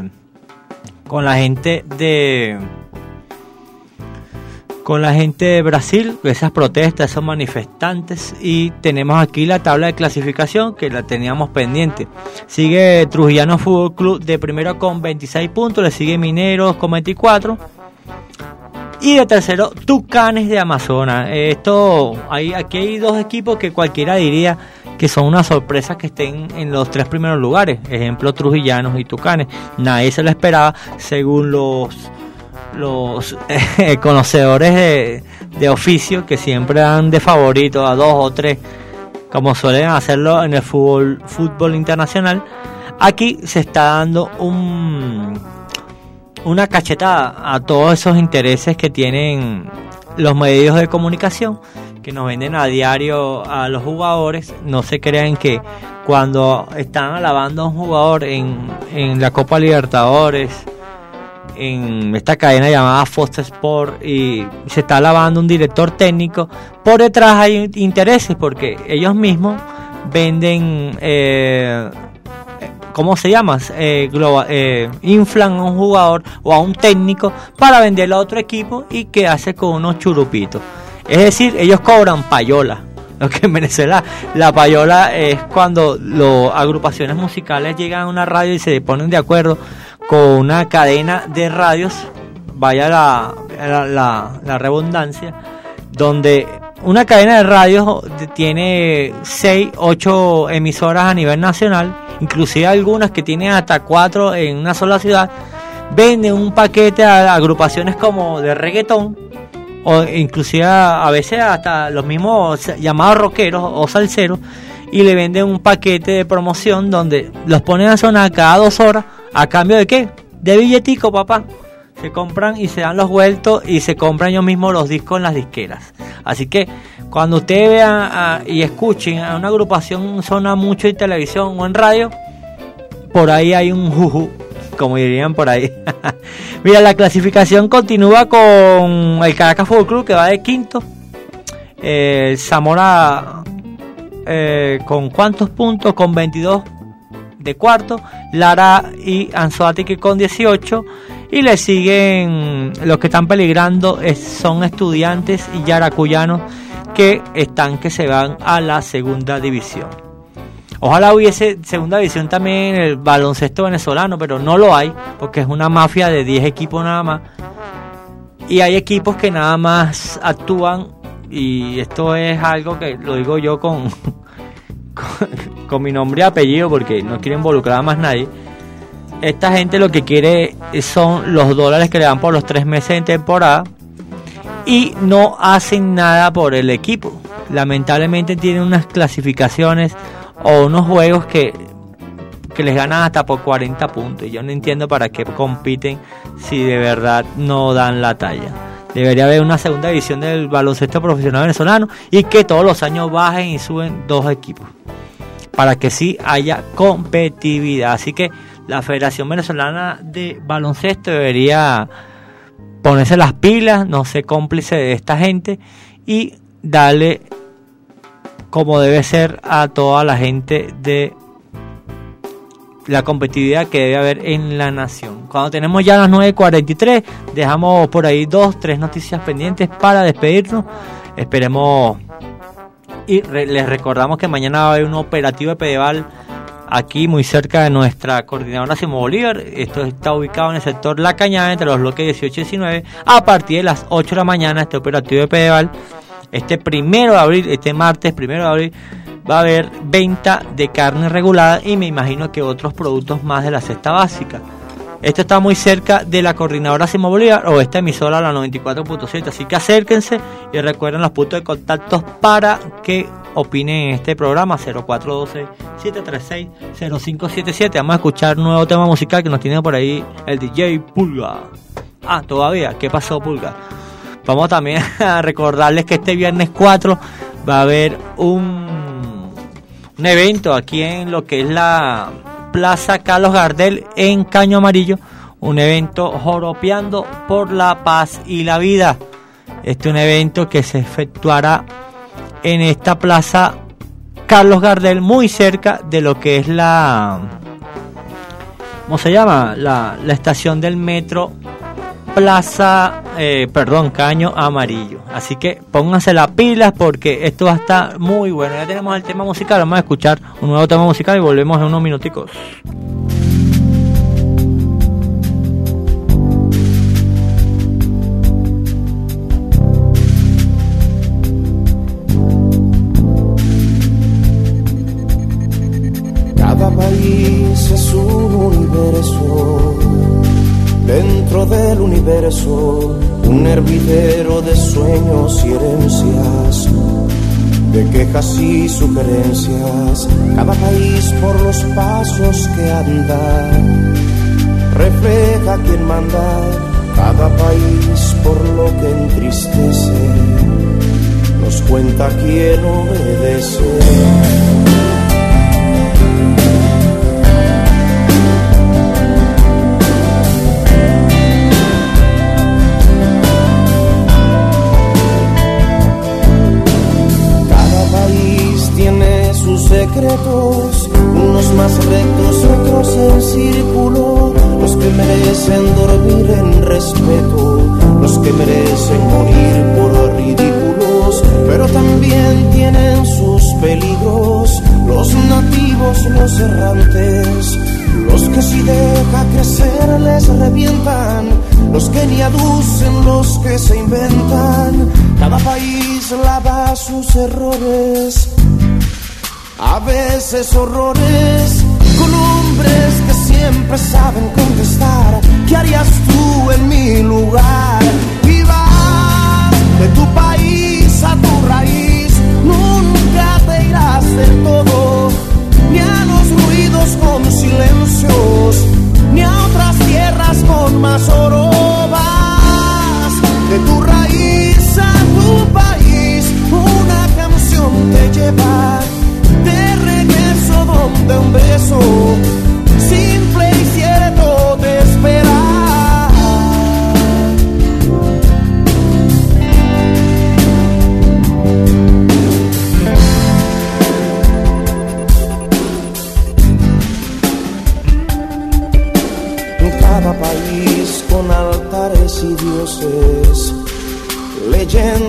la gente de Brasil, esas protestas, esos manifestantes, y tenemos aquí la tabla de clasificación que la teníamos pendiente. Sigue Trujillano Fútbol Club de primero con 26 puntos, le sigue Mineros con 24 y de tercero Tucanes de Amazonas. Aquí hay 2 equipos que cualquiera diría que son una sorpresa que estén en los 3 primeros lugares, ejemplo Trujillanos y Tucanes. Nadie se lo esperaba, según los conocedores de oficio, que siempre dan de favorito a 2 o 3, como suelen hacerlo en el fútbol internacional. Aquí se está dando una cachetada a todos esos intereses que tienen los medios de comunicación, que nos venden a diario a los jugadores. No se crean que cuando están alabando a un jugador en la Copa Libertadores, en esta cadena llamada Fox Sport, y se está alabando un director técnico, por detrás hay intereses, porque ellos mismos venden, ¿cómo se llama? Inflan a un jugador o a un técnico para venderlo a otro equipo y quedarse con unos churupitos. Es decir, ellos cobran payola. Lo que en Venezuela, la payola es cuando las agrupaciones musicales llegan a una radio y se ponen de acuerdo con una cadena de radios, vaya la redundancia, donde una cadena de radios tiene 6, 8 emisoras a nivel nacional, inclusive algunas que tienen hasta 4 en una sola ciudad, venden un paquete a agrupaciones como de reggaetón, o inclusive a veces hasta los mismos llamados rockeros o salseros, y le venden un paquete de promoción donde los ponen a sonar cada 2 horas. ¿A cambio de qué? De billetico, papá. Se compran y se dan los vueltos y se compran ellos mismos los discos en las disqueras. Así que cuando ustedes vean y escuchen a una agrupación sonar mucho en televisión o en radio, por ahí hay un juju, como dirían por ahí. Mira, la clasificación continúa con el Caracas Fútbol Club, que va de quinto. Zamora con ¿cuántos puntos? Con 22 de cuarto. Lara y Anzoátegui con 18. Y le siguen los que están peligrando son Estudiantes y Yaracuyanos, que se van a la segunda división. Ojalá hubiese segunda división también en el baloncesto venezolano, pero no lo hay, porque es una mafia de 10 equipos nada más. Y hay equipos que nada más actúan, y esto es algo que lo digo yo con mi nombre y apellido, porque no quiero involucrar a más nadie. Esta gente lo que quiere son los dólares que le dan por los 3 meses en temporada y no hacen nada por el equipo. Lamentablemente tienen unas clasificaciones o unos juegos que les ganan hasta por 40 puntos. Y yo no entiendo para qué compiten si de verdad no dan la talla. Debería haber una segunda división del baloncesto profesional venezolano y que todos los años bajen y suben 2 equipos para que sí haya competitividad. Así que la Federación Venezolana de Baloncesto debería ponerse las pilas, no ser cómplice de esta gente y darle como debe ser a toda la gente de la competitividad que debe haber en la nación. Cuando tenemos ya las 9:43, dejamos por ahí 2-3 noticias pendientes para despedirnos. Esperemos y les recordamos que mañana va a haber un operativo de Pedeval aquí muy cerca de nuestra coordinadora Simón Bolívar. Esto está ubicado en el sector La Cañada, entre los bloques 18 y 19, a partir de las 8 de la mañana. Este operativo de Pedeval, este 1 de abril, este martes 1 de abril, va a haber venta de carne regulada y me imagino que otros productos más de la cesta básica. Esto está muy cerca de la coordinadora Simón Bolívar o esta emisora, la 94.7, así que acérquense y recuerden los puntos de contacto para que opinen en este programa. 0412-736-0577. Vamos a escuchar un nuevo tema musical que nos tiene por ahí el DJ Pulga. Todavía, ¿qué pasó, Pulga? Vamos también a recordarles que este viernes 4 va a haber un evento aquí en lo que es la Plaza Carlos Gardel en Caño Amarillo, un evento joropeando por la paz y la vida. Este es un evento que se efectuará en esta Plaza Carlos Gardel, muy cerca de lo que es la estación del metro Caño Amarillo. Así que pónganse las pilas porque esto va a estar muy bueno. Ya tenemos el tema musical, vamos a escuchar un nuevo tema musical y volvemos en unos minuticos. Cada país es un universo, dentro del universo, un hervidero de sueños y herencias, de quejas y sugerencias. Cada país por los pasos que anda, refleja quién manda. Cada país por lo que entristece, nos cuenta quién obedece. Secretos, unos más rectos, otros en círculo, los que merecen dormir en respeto, los que merecen morir por ridículos, pero también tienen sus peligros, los nativos, los errantes, los que si deja crecer les revientan, los que ni aducen, los que se inventan. Cada país lava sus errores, a veces horrores, con hombres que siempre saben contestar. ¿Qué harías tú en mi lugar? Y vas de tu país a tu raíz, nunca te irás del todo.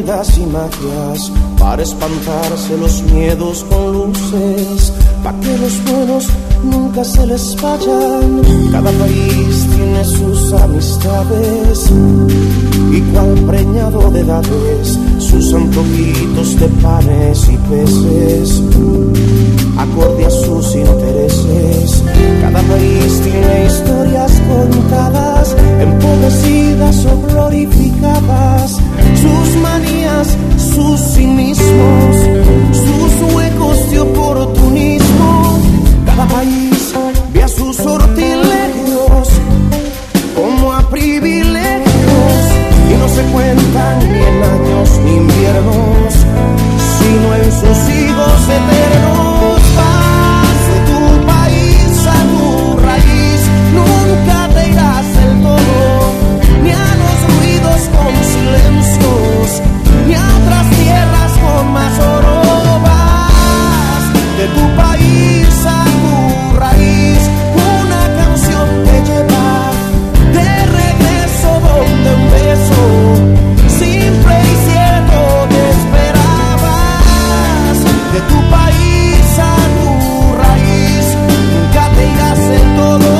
heridas y magias, para espantarse los miedos con luces, para que los buenos nunca se les vayan. Cada país tiene sus amistades y cual preñado de edades, sus antojitos de panes y peces, acorde a sus intereses. Cada país tiene historias contadas, empobrecidas o glorificadas, sus manías, sus cinismos, sus huecos de oportunismo. Cada país ve a sus sortilegios como a privilegios, y no se cuentan ni en años ni inviernos, sino en sus higos eternos. Vas de tu país a tu raíz, nunca te irás del todo, ni a los ruidos con silencios, ni a otras tierras con más oro. Vas de tu país a tu raíz, una canción te lleva de regreso donde un beso simple y cierto te esperabas. De tu país a tu raíz, nunca te irás del todo.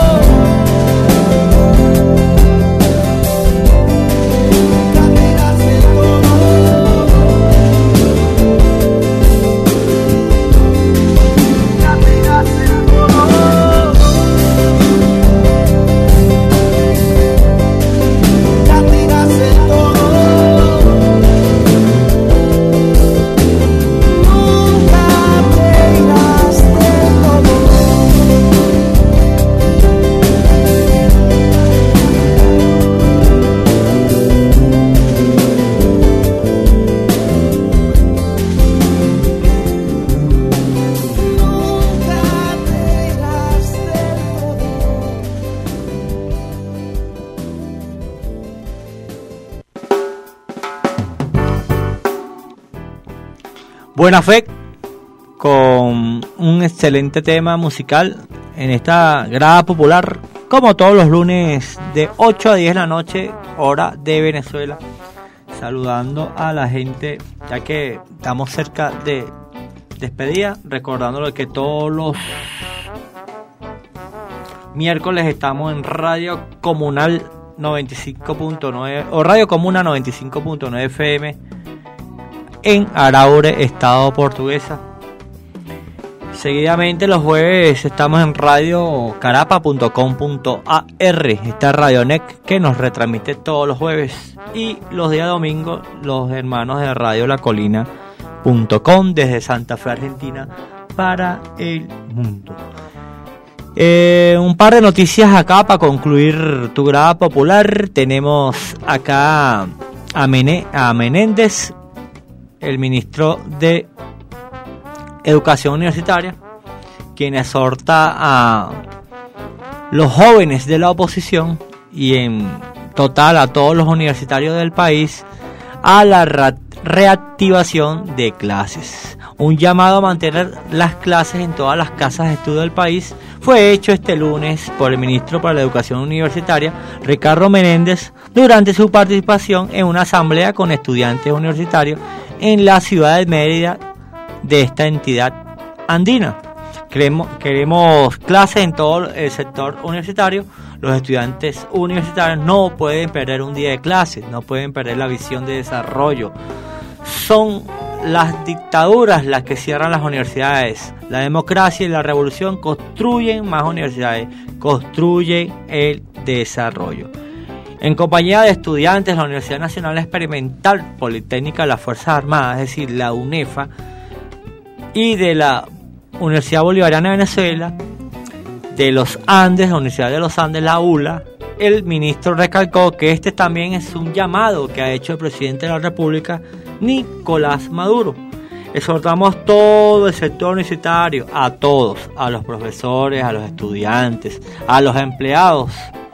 Buena Fe, con un excelente tema musical en esta grada popular, como todos los lunes de 8 a 10 de la noche, hora de Venezuela. Saludando a la gente, ya que estamos cerca de despedida, recordándole que todos los miércoles estamos en Radio Comunal 95.9 o Radio Comuna 95.9 FM en Araure, Estado Portuguesa. Seguidamente los jueves estamos en Radio carapa.com.ar, esta Radionet que nos retransmite todos los jueves, y los días domingos los hermanos de Radio La Colina.com desde Santa Fe, Argentina, para el mundo. Un par de noticias acá para concluir tu grada popular. Tenemos acá a Menéndez, el ministro de Educación Universitaria, quien exhorta a los jóvenes de la oposición y en total a todos los universitarios del país a la reactivación de clases. Un llamado a mantener las clases en todas las casas de estudio del país fue hecho este lunes por el ministro para la Educación Universitaria, Ricardo Menéndez, durante su participación en una asamblea con estudiantes universitarios en la ciudad de Mérida de esta entidad andina. Queremos clases en todo el sector universitario. Los estudiantes universitarios no pueden perder un día de clases, no pueden perder la visión de desarrollo. Son las dictaduras las que cierran las universidades. La democracia y la revolución construyen más universidades, construyen el desarrollo. En compañía de estudiantes, la Universidad Nacional Experimental Politécnica de las Fuerzas Armadas, es decir, la UNEFA, y de la Universidad Bolivariana de Venezuela, de los Andes, la Universidad de los Andes, la ULA, el ministro recalcó que este también es un llamado que ha hecho el presidente de la República, Nicolás Maduro. Exhortamos todo el sector universitario, a todos, a los profesores, a los estudiantes, a los empleados,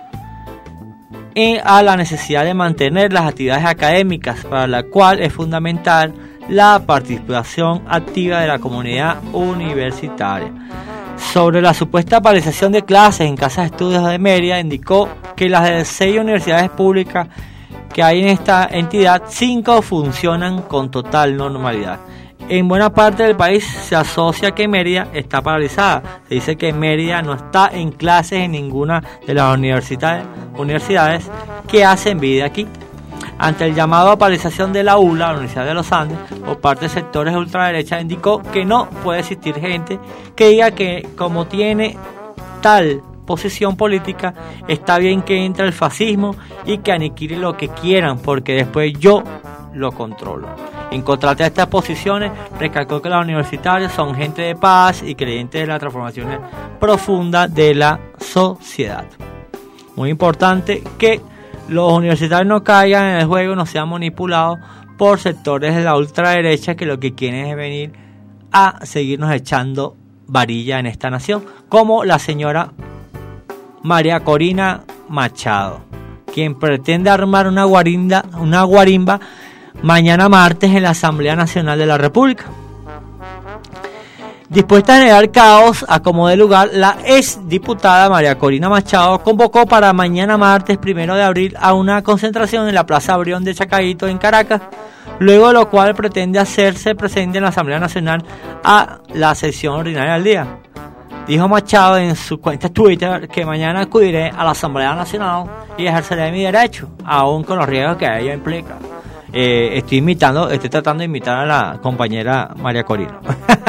a la necesidad de mantener las actividades académicas, para la cual es fundamental la participación activa de la comunidad universitaria. Sobre la supuesta paralización de clases en casas de estudios de Mérida, indicó que las de 6 universidades públicas que hay en esta entidad, 5 funcionan con total normalidad. En buena parte del país se asocia que Mérida está paralizada. Se dice que Mérida no está en clases en ninguna de las universidades que hacen vida aquí. Ante el llamado a paralización de la ULA, la Universidad de los Andes, por parte de sectores de ultraderecha, indicó que no puede existir gente que diga que como tiene tal posición política, está bien que entre el fascismo y que aniquile lo que quieran, porque después yo lo controlo. En contraste a estas posiciones, recalcó que los universitarios son gente de paz y creyentes de la transformación profunda de la sociedad. Muy importante que los universitarios no caigan en el juego, no sean manipulados por sectores de la ultraderecha que lo que quieren es venir a seguirnos echando varilla en esta nación, como la señora María Corina Machado, quien pretende armar una guarimba mañana martes en la Asamblea Nacional de la República. Dispuesta a generar caos a como dé lugar, la exdiputada María Corina Machado convocó para mañana martes 1 de abril a una concentración en la Plaza Brión de Chacaíto en Caracas, luego de lo cual pretende hacerse presente en la Asamblea Nacional a la sesión ordinaria del día. Dijo Machado en su cuenta Twitter que mañana acudiré a la Asamblea Nacional y ejerceré mi derecho, aún con los riesgos que ello implica. Estoy tratando de imitar a la compañera María Corina.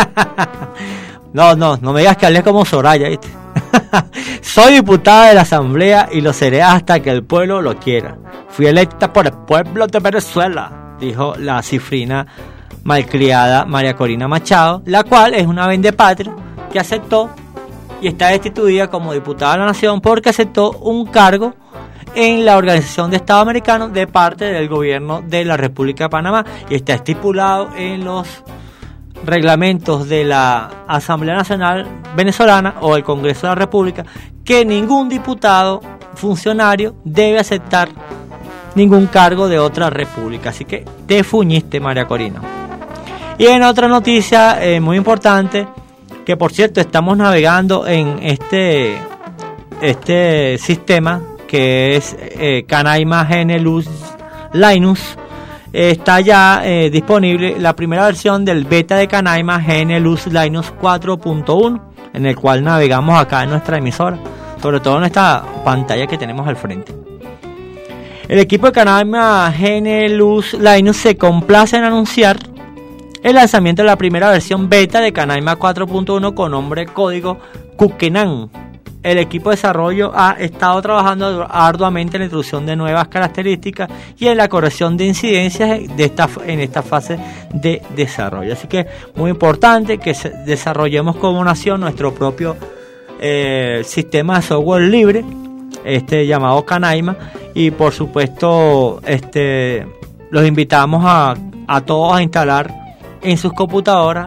No me digas que hablé como Soraya, ¿viste? Soy diputada de la Asamblea y lo seré hasta que el pueblo lo quiera. Fui electa por el pueblo de Venezuela, dijo la cifrina malcriada María Corina Machado, la cual es una vendepatria que aceptó y está destituida como diputada de la Nación porque aceptó un cargo en la Organización de Estados Americanos de parte del gobierno de la República de Panamá, y está estipulado en los reglamentos de la Asamblea Nacional Venezolana o el Congreso de la República que ningún diputado funcionario debe aceptar ningún cargo de otra república. Así que te fuñiste, María Corina. Y en otra noticia muy importante, que por cierto estamos navegando en este sistema que es Canaima GNU Linux, está ya disponible la primera versión del beta de Canaima GNU Linux 4.1, en el cual navegamos acá en nuestra emisora, sobre todo en esta pantalla que tenemos al frente. El equipo de Canaima GNU Linux se complace en anunciar el lanzamiento de la primera versión beta de Canaima 4.1 con nombre código Kukenan. El equipo de desarrollo ha estado trabajando arduamente en la introducción de nuevas características y en la corrección de incidencias en esta fase de desarrollo. Así que muy importante que desarrollemos como nación nuestro propio sistema de software libre, llamado Canaima, y por supuesto los invitamos a todos a instalar en sus computadoras,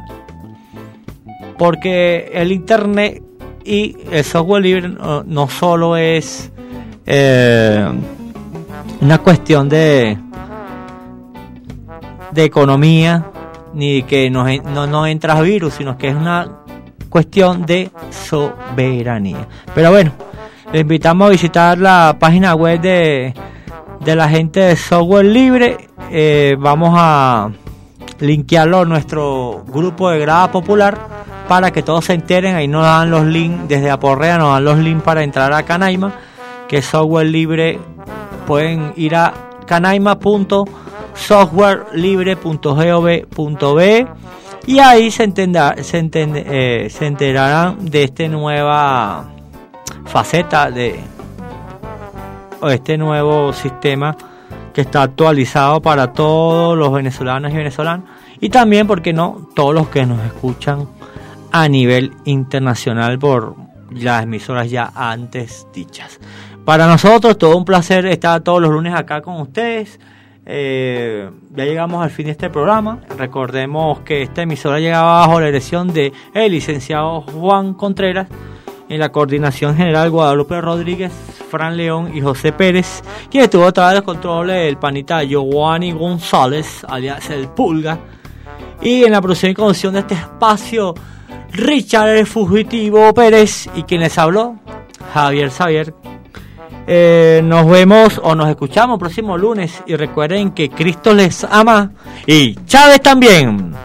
porque el internet y el software libre no solo es una cuestión de economía, ni que no entra virus, sino que es una cuestión de soberanía. Pero bueno, les invitamos a visitar la página web de la gente de software libre. Vamos a linkearlo a nuestro grupo de Grada Popular para que todos se enteren. Ahí nos dan los links, desde Aporrea nos dan los links para entrar a Canaima, que es software libre. Pueden ir a canaima.softwarelibre.gov.be y ahí se enterarán de esta nueva faceta o este nuevo sistema que está actualizado para todos los venezolanos y venezolanas, y también, ¿por qué no?, todos los que nos escuchan a nivel internacional por las emisoras ya antes dichas. Para nosotros todo un placer estar todos los lunes acá con ustedes. Ya llegamos al fin de este programa. Recordemos que esta emisora llegaba bajo la dirección de el licenciado Juan Contreras, en la coordinación general Guadalupe Rodríguez, Fran León y José Pérez, quien estuvo a través del control del panita Giovanni González, alias el Pulga, y en la producción y conducción de este espacio Richard el Fugitivo Pérez, y quien les habló, Javier Xavier, Nos vemos o nos escuchamos próximo lunes y recuerden que Cristo les ama y Chávez también.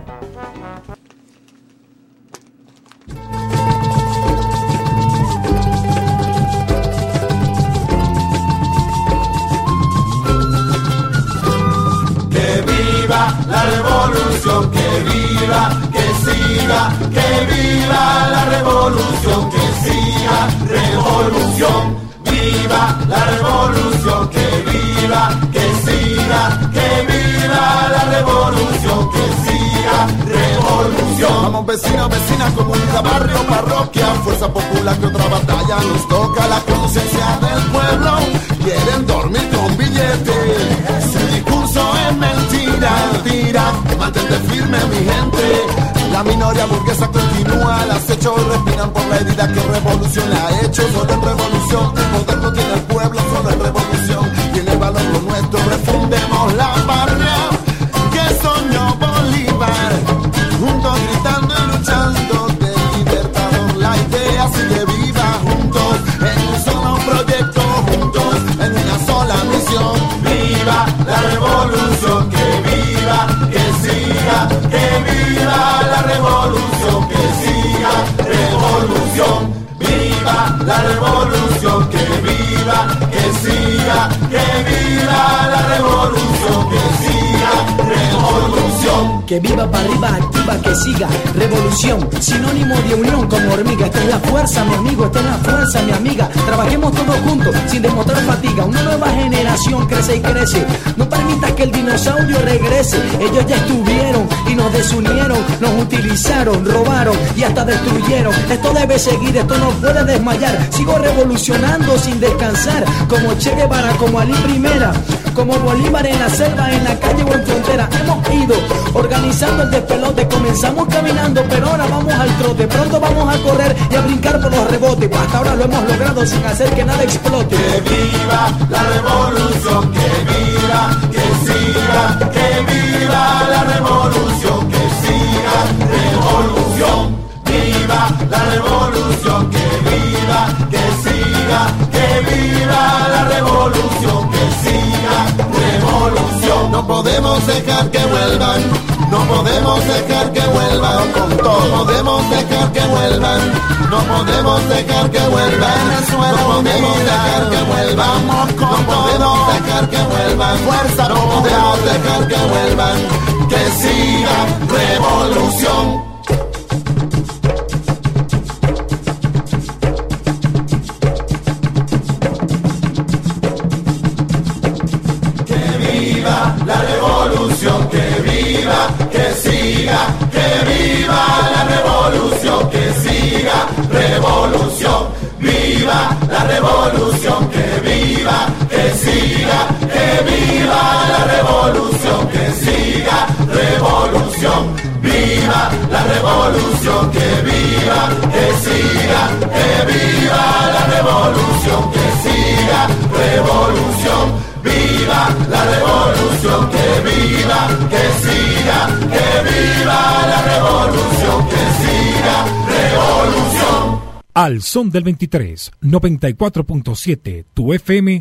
La revolución, que viva, que siga, que viva la revolución, que siga, revolución, viva la revolución, que viva, que siga, que viva la revolución, que siga, revolución. Vamos vecinos, vecinas, comunidad, barrio, parroquia, fuerza popular que otra batalla nos toca, la conciencia del pueblo, quieren dormir con billetes, su discurso es mentira, mentira, mantente firme mi gente, la minoría burguesa continúa al acecho, respiran por la herida que revolución le ha hecho, solo en revolución, el poder lo tiene el pueblo, solo en revolución, tiene valor lo nuestro, refundemos la patria, que soñó Bolívar, juntos gritando y luchando, de libertador la idea sigue viva, juntos en un solo proyecto, juntos en una sola misión, viva la revolución, que viva, que siga, que viva la revolución, que siga, revolución, viva la revolución, que viva, que siga, que viva la revolución, que siga, revolución. Que viva para arriba, activa, que siga, revolución, sinónimo de unión como hormiga. Esta es la fuerza, mi amigo, esta es la fuerza, mi amiga. Trabajemos todos juntos, sin demostrar fatiga. Una nueva generación crece y crece. No permitas que el dinosaurio regrese. Ellos ya estuvieron y nos desunieron, nos utilizaron, robaron y hasta destruyeron. Esto debe seguir, esto no puede desmayar. Sigo revolucionando sin descansar, como Che Guevara, como Ali Primera, como Bolívar en la selva, en la calle o en frontera. Hemos ido organizando el despelote, comenzamos caminando, pero ahora vamos al trote. Pronto vamos a correr y a brincar por los rebotes. Hasta ahora lo hemos logrado sin hacer que nada explote. Que viva la revolución, que viva, que siga, que viva la revolución, que siga, revolución. Viva la revolución, que viva, que siga, que viva la revolución, que siga, revolución. No podemos dejar que vuelvan, no podemos dejar que vuelvan con todo, no podemos dejar que vuelvan, no podemos dejar que vuelvan, no podemos dejar que vuelvan, no podemos dejar que vuelvan, fuerza, no podemos dejar que vuelvan, que siga, revolución. La revolución, que viva, que siga, que viva la revolución, que siga, revolución, viva la revolución, que viva, que siga, que viva la revolución, que siga, revolución, viva la revolución, que viva, que siga, que viva la revolución, que siga, revolución. Viva la revolución, que viva, que siga, que viva la revolución, que siga, revolución. Al son del 23, 94.7, tu FM.